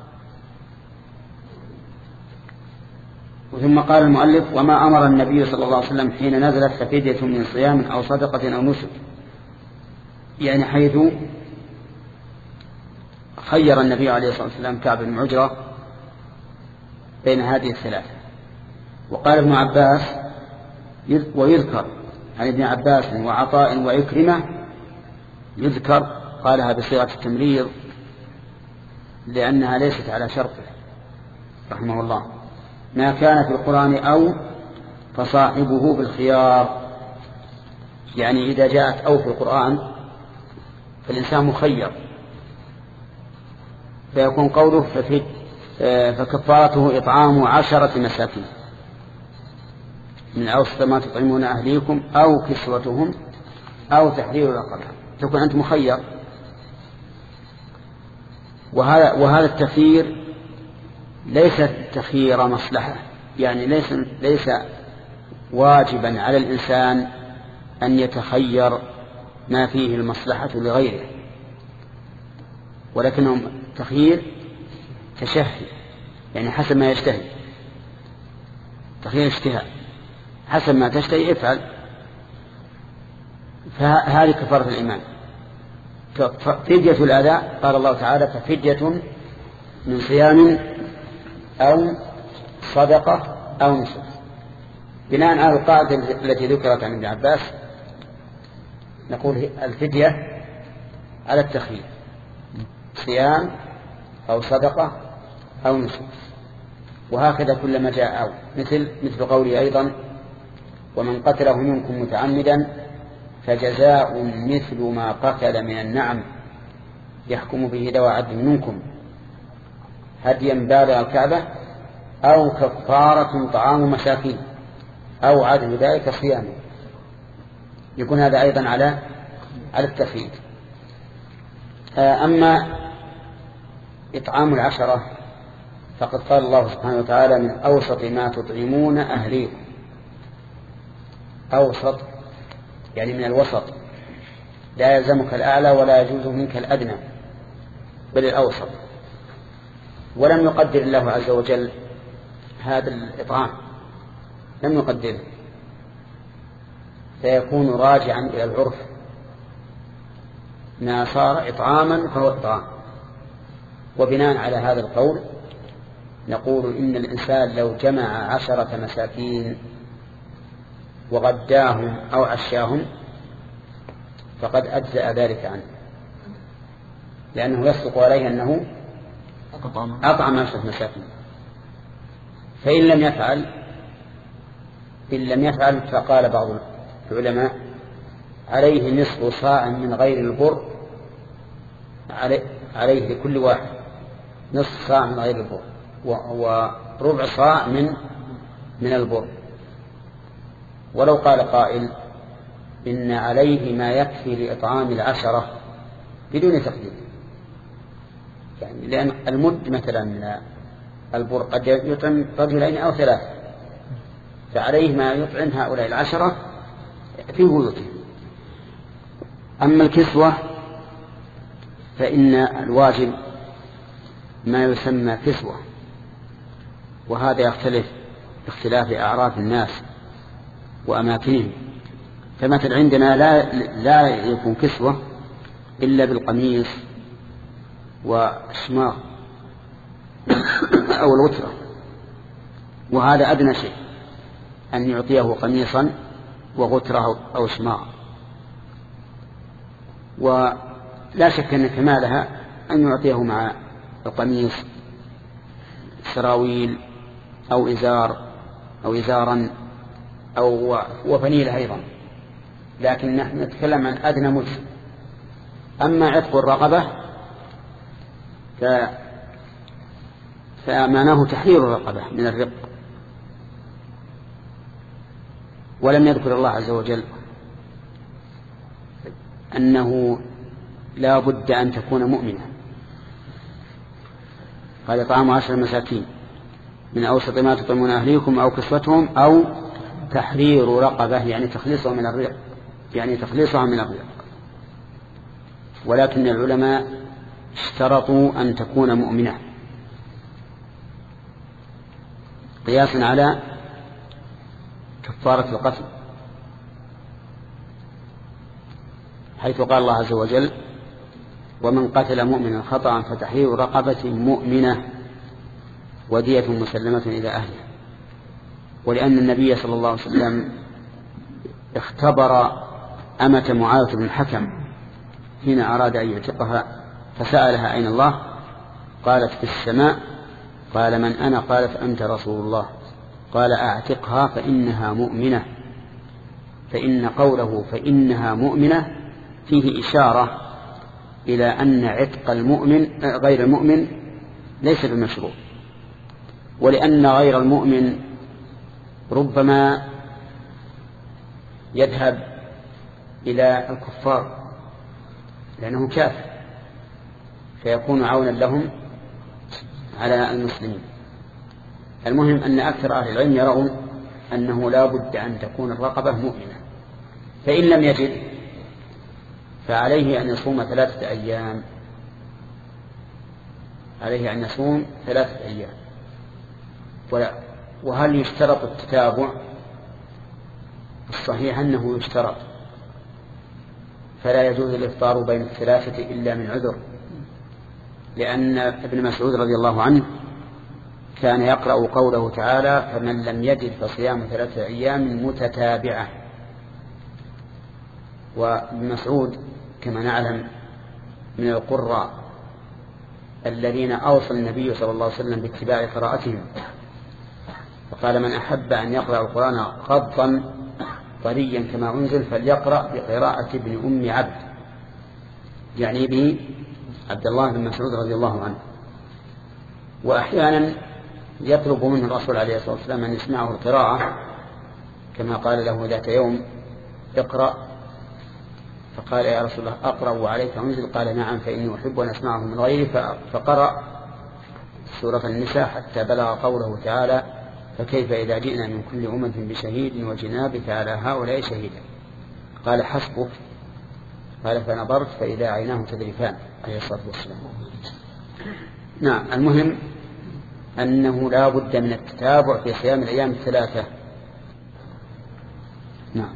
ثم قال المؤلف: وما أمر النبي صلى الله عليه وسلم حين نزلت ففدية من صيام أو صدقة أو نسك، يعني حيث خير النبي عليه الصلاة والسلام كعب بن عجرة بين هذه الثلاثة. وقال ابن عباس: ويذكر عن ابن عباس وعطاء وعكرمة، يذكر قالها بصيغة التمريض لأنها ليست على شرطه رحمه الله: ما كان في القرآن أو فصاحبه بالخيار، يعني إذا جاءت أو في القرآن فالإنسان مخير، فيكون قوله ففي فكفارته إطعام عشرة مساكين من أوسط ما تطعمون أهليكم، أو كسوتهم، أو تحرير رقبة، تكون أنت مخير. وهذا وهذا التخيير ليس تخيير مصلحة، يعني ليس ليس واجبا على الإنسان أن يتخير ما فيه المصلحة لغيره، ولكنه تخيير تشهي، يعني حسب ما يشتهي، تخيير اشتهاء، حسب ما تشتهي افعل. فهذه كفارة الإيمان. فدية الأداء قال الله تعالى: ففدية من صيام أو صدقة أو نسك، بناء على القاعدة التي ذكرت عن ابن عباس نقول الفدية على التخيير، صيام أو صدقة أو نسك، وهكذا كلما جاء أو، مثل مثل قوله أيضا: ومن قتله منكم متعمدا فجزاء مثل ما قتل من النعم يحكم به ذوى عدل منكم هديا بالغ الكعبة أو كفارة طعام مساكين أو عدل ذلك صيام. يكون هذا أيضا على على التخيير. أما إطعام العشرة فقد قال الله سبحانه وتعالى: من أوسط ما تطعمون أهليكم. أوسط يعني من الوسط، لا يلزمك الأعلى ولا يجوز منك الأدنى بل الأوسط. ولم يقدر الله عز وجل هذا الإطعام، لم يقدره، فيكون راجعا إلى العرف، ما صار إطعاما فهو إطعام. وبناء على هذا القول نقول إن الإنسان لو جمع عشرة مساكين وغداهم أو عشاهم فقد أجزأ ذلك عنه، لأنه يصدق عليه أنه أطعم عشرة مساكين. فإن لم يفعل إن لم يفعل فقال بعض العلماء عليه نصف صاع من غير البر، عليه لكل واحد نصف صاع من غير البر وربع صاع من من البر. ولو قال قائل إن عليه ما يكفي لإطعام العشرة بدون تقدير، يعني لأن المد مثلا من البر قد يطعم رجلين أو ثلاثة، فعليه ما يطعم هؤلاء العشرة في بيوتهم. أما الكسوة فإن الواجب ما يسمى كسوة، وهذا يختلف باختلاف أعراف الناس وأماكنهم. فمثل عندنا لا, لا يكون كسوة إلا بالقميص والشماغ أو الوترة، وهذا أدنى شيء أن يعطيه قميصا وغتره أو شماغ. ولا شك أن كمالها أن يعطيه مع القميص سراويل أو إزار أو إزارا أو وفنيلة أيضا، لكن نحن نتكلم عن أدنى مجزء. أما عتق الرقبة فمعناه تحرير الرقبة من الرق، ولم يذكر الله عز وجل أنه لا بد أن تكون مؤمنة. قال طعام عشر مساكين من أوسط ما تطعمون أهليكم أو كسوتهم أو تحرير رقبة، يعني تخليصها من الرق، يعني تخليصها من الرق. ولكن العلماء اشترطوا أن تكون مؤمنة قياسا على كفارة القتل، حيث قال الله عز وجل ومن قتل مؤمنا خطأ فتحرير رقبة مؤمنة ودية مسلمة إلى أهلها. ولأن النبي صلى الله عليه وسلم اختبر أمة معاوية بن الحكم حين أراد أن يعتقها فسألها أين الله؟ قالت في السماء. قال من أنا؟ قالت أنت رسول الله. قال أعتقها فإنها مؤمنة. فإن قوله فإنها مؤمنة فيه إشارة إلى أن عتق المؤمن غير المؤمن ليس بمشروع، ولأن غير المؤمن ربما يذهب إلى الكفار لأنه كافر فيكون عونا لهم على المسلمين. المهم أن أكثر أهل العلم يرون أنه لا بد أن تكون الرقبة مؤمنة. فإن لم يجد فعليه أن يصوم ثلاثة أيام عليه أن يصوم ثلاثة أيام. وهل يشترط التتابع؟ الصحيح أنه يشترط، فلا يجوز الإفطار بين الثلاثة إلا من عذر، لأن ابن مسعود رضي الله عنه كان يقرأ قوله تعالى فمن لم يجد فصيام ثلاثة أيام متتابعة. وابن مسعود كما نعلم من القراء الذين أوصى النبي صلى الله عليه وسلم باتباع قراءتهم، فقال من أحب أن يقرأ القرآن غضا طريا كما أنزل فليقرأ بقراءة ابن أم عبد، يعني به عبد الله بن مسعود رضي الله عنه. وأحيانا يطلب منه الرسول عليه الصلاة والسلام أن يسمعه القراءة كما قال له ذات يوم اقرأ، فقال يا رسول الله أقرأ وعليك أنزل؟ قال نعم فإني أحب أن أسمعه من غيري، فقرأ سورة النساء حتى بلغ قوله تعالى فكيف إذا جئنا من كل أمة بشهيد وجئنا بك على هؤلاء شهيدا. قال حسبك قال فنظرت فإذا عيناه تذرفان عليه الصلاة والسلام. نعم، المهم أنه لا بد من التتابع في صيام الأيام الثلاثة. نعم.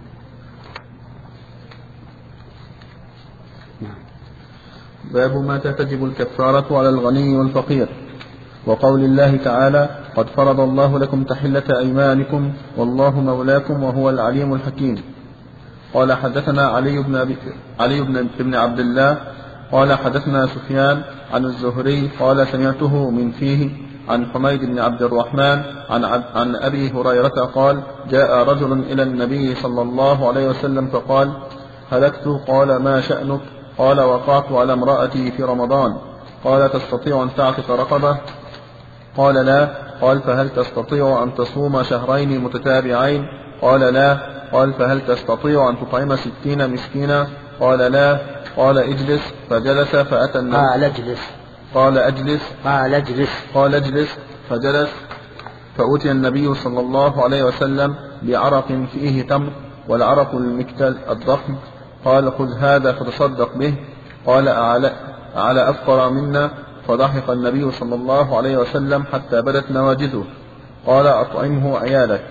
نعم. باب ما تجب الكفارة على الغني والفقير، وقول الله تعالى قد فرض الله لكم تحلة أيمانكم والله مولاكم وهو العليم الحكيم. قال حدثنا علي بن أبي علي بن ابن عبد الله قال حدثنا سفيان عن الزهري قال سمعته من فيه عن حميد بن عبد الرحمن عن, عن أبي هريرة قال جاء رجل إلى النبي صلى الله عليه وسلم فقال هلكت. قال ما شأنك؟ قال وقعت على امرأتي في رمضان. قال تستطيع أن تعتق رقبة؟ قال لا. قال فهل تستطيع أن تصوم شهرين متتابعين؟ قال لا. قال فهل تستطيع أن تطعم ستين مسكينا؟ قال لا. قال اجلس. فجلس فأتى النبي. قال اجلس. قال أجلس. قال اجلس. قال اجلس فجلس. فأتي النبي صلى الله عليه وسلم بعرق فيه تمر، والعرق المكتل الضخم. قال خذ هذا فتصدق به. قال أعلى, أعلى أفقر منا؟ فضحك النبي صلى الله عليه وسلم حتى بدت نواجذه. قال أطعمه عيالك.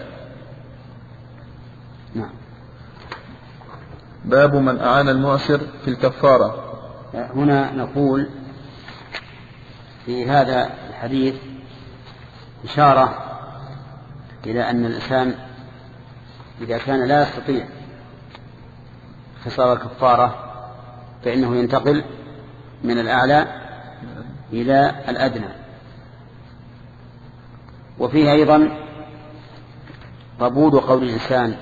نعم. باب من أعان المعسر في الكفارة. هنا نقول في هذا الحديث إشارة إلى أن الإنسان إذا كان لا يستطيع خسارة الكفارة فإنه ينتقل من الأعلى إلى الأدنى. وفيه أيضا قبول قول الإنسان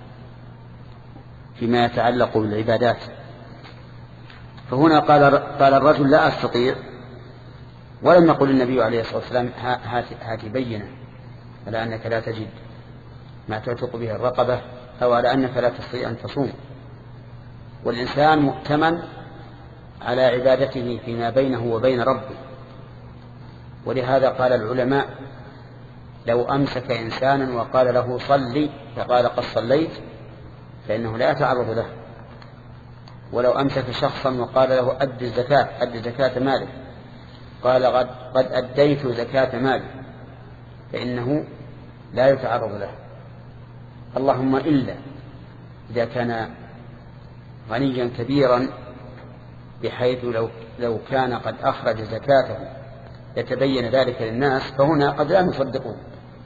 فيما يتعلق بالعبادات. فهنا قال قال الرجل لا أستطيع، ولم يقل النبي عليه الصلاة والسلام هات بينة على أنك لا تجد ما تعتق به الرقبة أو على أنك لا تستطيع أن تصوم. والإنسان مؤتمن على عبادته فيما بينه وبين ربه، ولهذا قال العلماء لو أمسك إنسانا وقال له صلي فقال قد صليت فإنه لا يتعرض له، ولو أمسك شخصا وقال له أد الزكاة أد زكاة مالك قال قد, قد أديت زكاة مالك فإنه لا يتعرض له. اللهم إلا إذا كان غنيا كبيرا بحيث لو, لو كان قد أخرج زكاته يتبين ذلك للناس فهنا قد لا نصدقون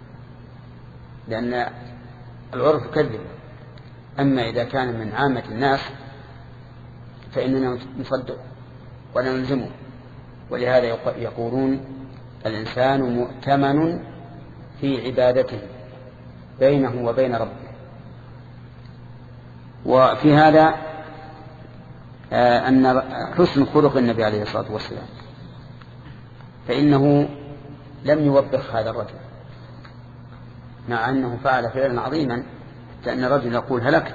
لأن العرف كذب. أما إذا كان من عامة الناس فإننا نصدق ولا نلزمه. ولهذا يقولون الإنسان مؤتمن في عبادته بينه وبين ربه. وفي هذا أن حسن خلق النبي عليه الصلاة والسلام، فإنه لم يوبخ هذا الرجل مع أنه فعل فعلا عظيما، لأن الرجل يقول هلكت،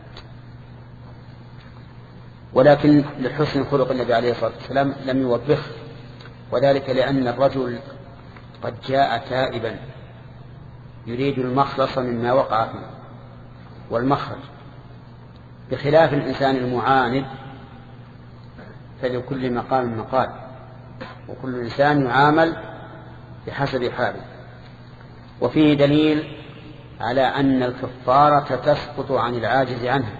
ولكن لحسن خلق النبي عليه الصلاة والسلام لم يوبخ، وذلك لأن الرجل قد جاء تائبا يريد المخلص مما وقع فيه والمخرج، بخلاف الإنسان المعاند فلكل مقام مقال، وكل إنسان يعامل بحسب حاله. وفيه دليل على أن الكفارة تسقط عن العاجز عنها،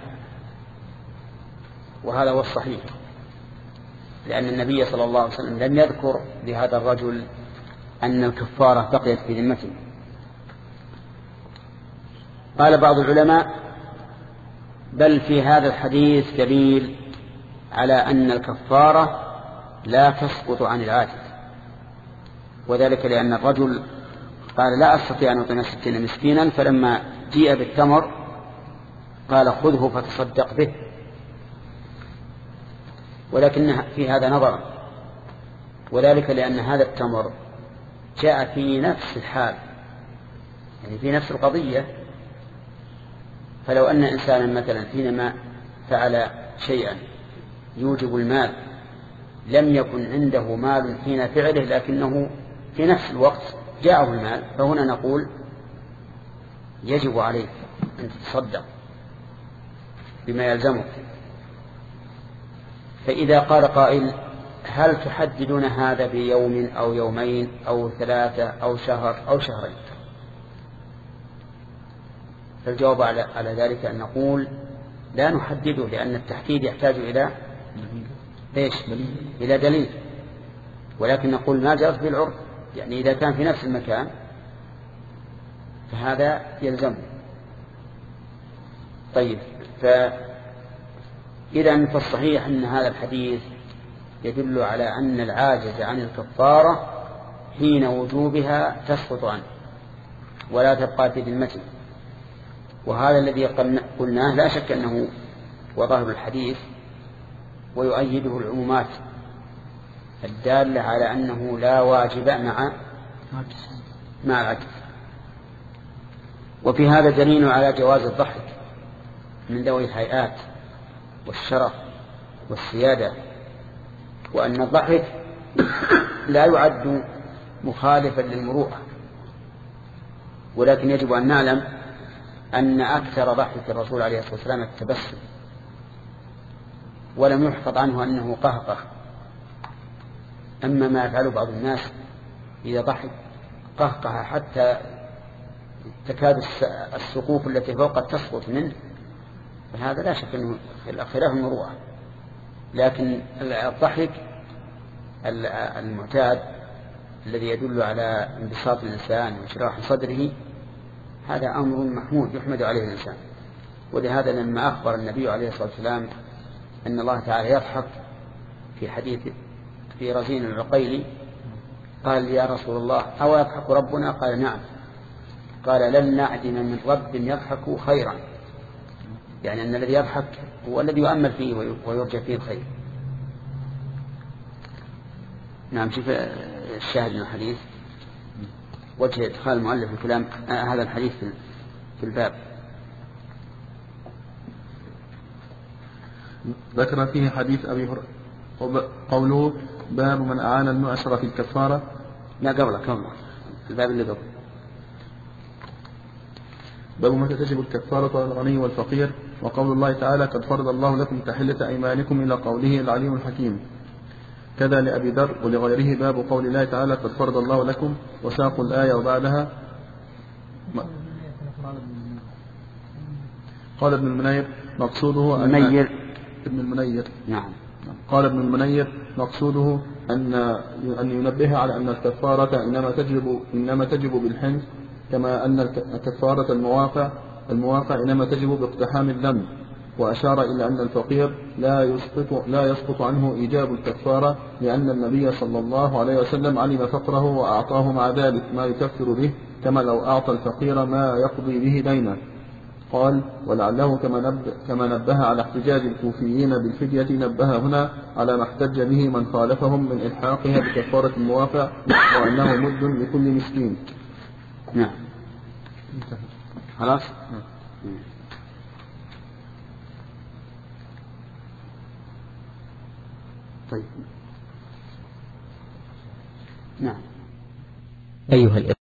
وهذا هو الصحيح، لأن النبي صلى الله عليه وسلم لم يذكر لهذا الرجل أن الكفارة بقيت في ذمته. قال بعض العلماء بل في هذا الحديث دليل على أن الكفارة لا تسقط عن العاجز، وذلك لأن الرجل قال لا أستطيع أن أطعم ستين مسكينا، فلما جيء بالتمر قال خذه فتصدق به، ولكن في هذا نظر، وذلك لأن هذا التمر جاء في نفس الحال، يعني في نفس القضية. فلو أن إنسانا مثلا حينما فعل شيئا يوجب المال لم يكن عنده مال حين فعله، لكنه في نفس الوقت جاءه المال، فهنا نقول يجب عليك أن تتصدق بما يلزمك. فإذا قال قائل هل تحددون هذا بيوم أو يومين أو ثلاثة أو شهر أو شهرين؟ فالجواب على, على ذلك أن نقول لا نحدده، لأن التحديد يحتاج إلى إيش؟ إلى دليل. ولكن نقول ما جرت بالعرف، يعني إذا كان في نفس المكان فهذا يلزم. طيب، فإذا فالصحيح أن هذا الحديث يدل على أن العاجز عن الكفارة حين وجوبها تسقط عنه ولا تبقى في ذمته. وهذا الذي قلناه لا شك أنه وظاهر الحديث، ويؤيده العمومات الدالة على أنه لا واجب مع مع العجز. وفي هذا دليل على جواز الضحك من ذوي الهيئات والشرف والسيادة، وأن الضحك لا يعد مخالفا للمروءة، ولكن يجب أن نعلم أن أكثر ضحك الرسول عليه الصلاة والسلام التبسم، ولم يحفظ عنه أنه قهقه. أما ما يفعله بعض الناس إذا ضحك قهقه حتى تكاد السقوف التي فوق تسقط منه، فهذا لا شك أنه خلاف المروءة. لكن الضحك المعتاد الذي يدل على انبساط الإنسان وانشراح صدره هذا أمر محمود يحمد عليه الإنسان. ولهذا لما أخبر النبي عليه الصلاة والسلام أن الله تعالى يضحك في حديث في رزين العقيلي قال يا رسول الله أو يضحك ربنا؟ قال نعم. قال لن نعدم من رب يضحك خيرا، يعني أن الذي يضحك هو الذي يؤمل فيه ويرجى فيه الخير. نعم. شوف الشاهد من الحديث وجه إدخال المؤلف الكلام آه هذا الحديث في الباب. ذكر فيه حديث أبي هريرة قوله باب من أعان المعسر في الكفارة. لا قبله قبله الباب اللي قبله باب متى تجب الكفارة على الغني والفقير، وقول الله تعالى قد فرض الله لكم تحلة أيمانكم إلى قوله العليم الحكيم. كذا لأبي ذر ولغيره باب قول الله تعالى قد فرض الله لكم، وساق الآية وبعدها. قال ابن المنير مقصوده أن المنير ابن المنير نعم قال ابن المنير مقصوده أن أن ينبه على أن الكفارة إنما تجب إنما تجب بالحنث، كما أن الكفارة الموافع الموافع إنما تجب باقتحام الذنب. وأشار إلى أن الفقير لا يسقط لا يسقط عنه إيجاب الكفارة، لأن النبي صلى الله عليه وسلم علم فقره وأعطاه مع ذلك ما يكفر به، كما لو أعطى الفقير ما يقضي به دينه. قال ولعله كما نبه, كما نبه على احتجاج الكوفيين بالفدية نبه هنا على ما احتج به من خالفهم من إلحاقها بكفارة الموافع، وأنه مد لكل مسكين. نعم. خلاص. طيب. نعم. أيها الإخوة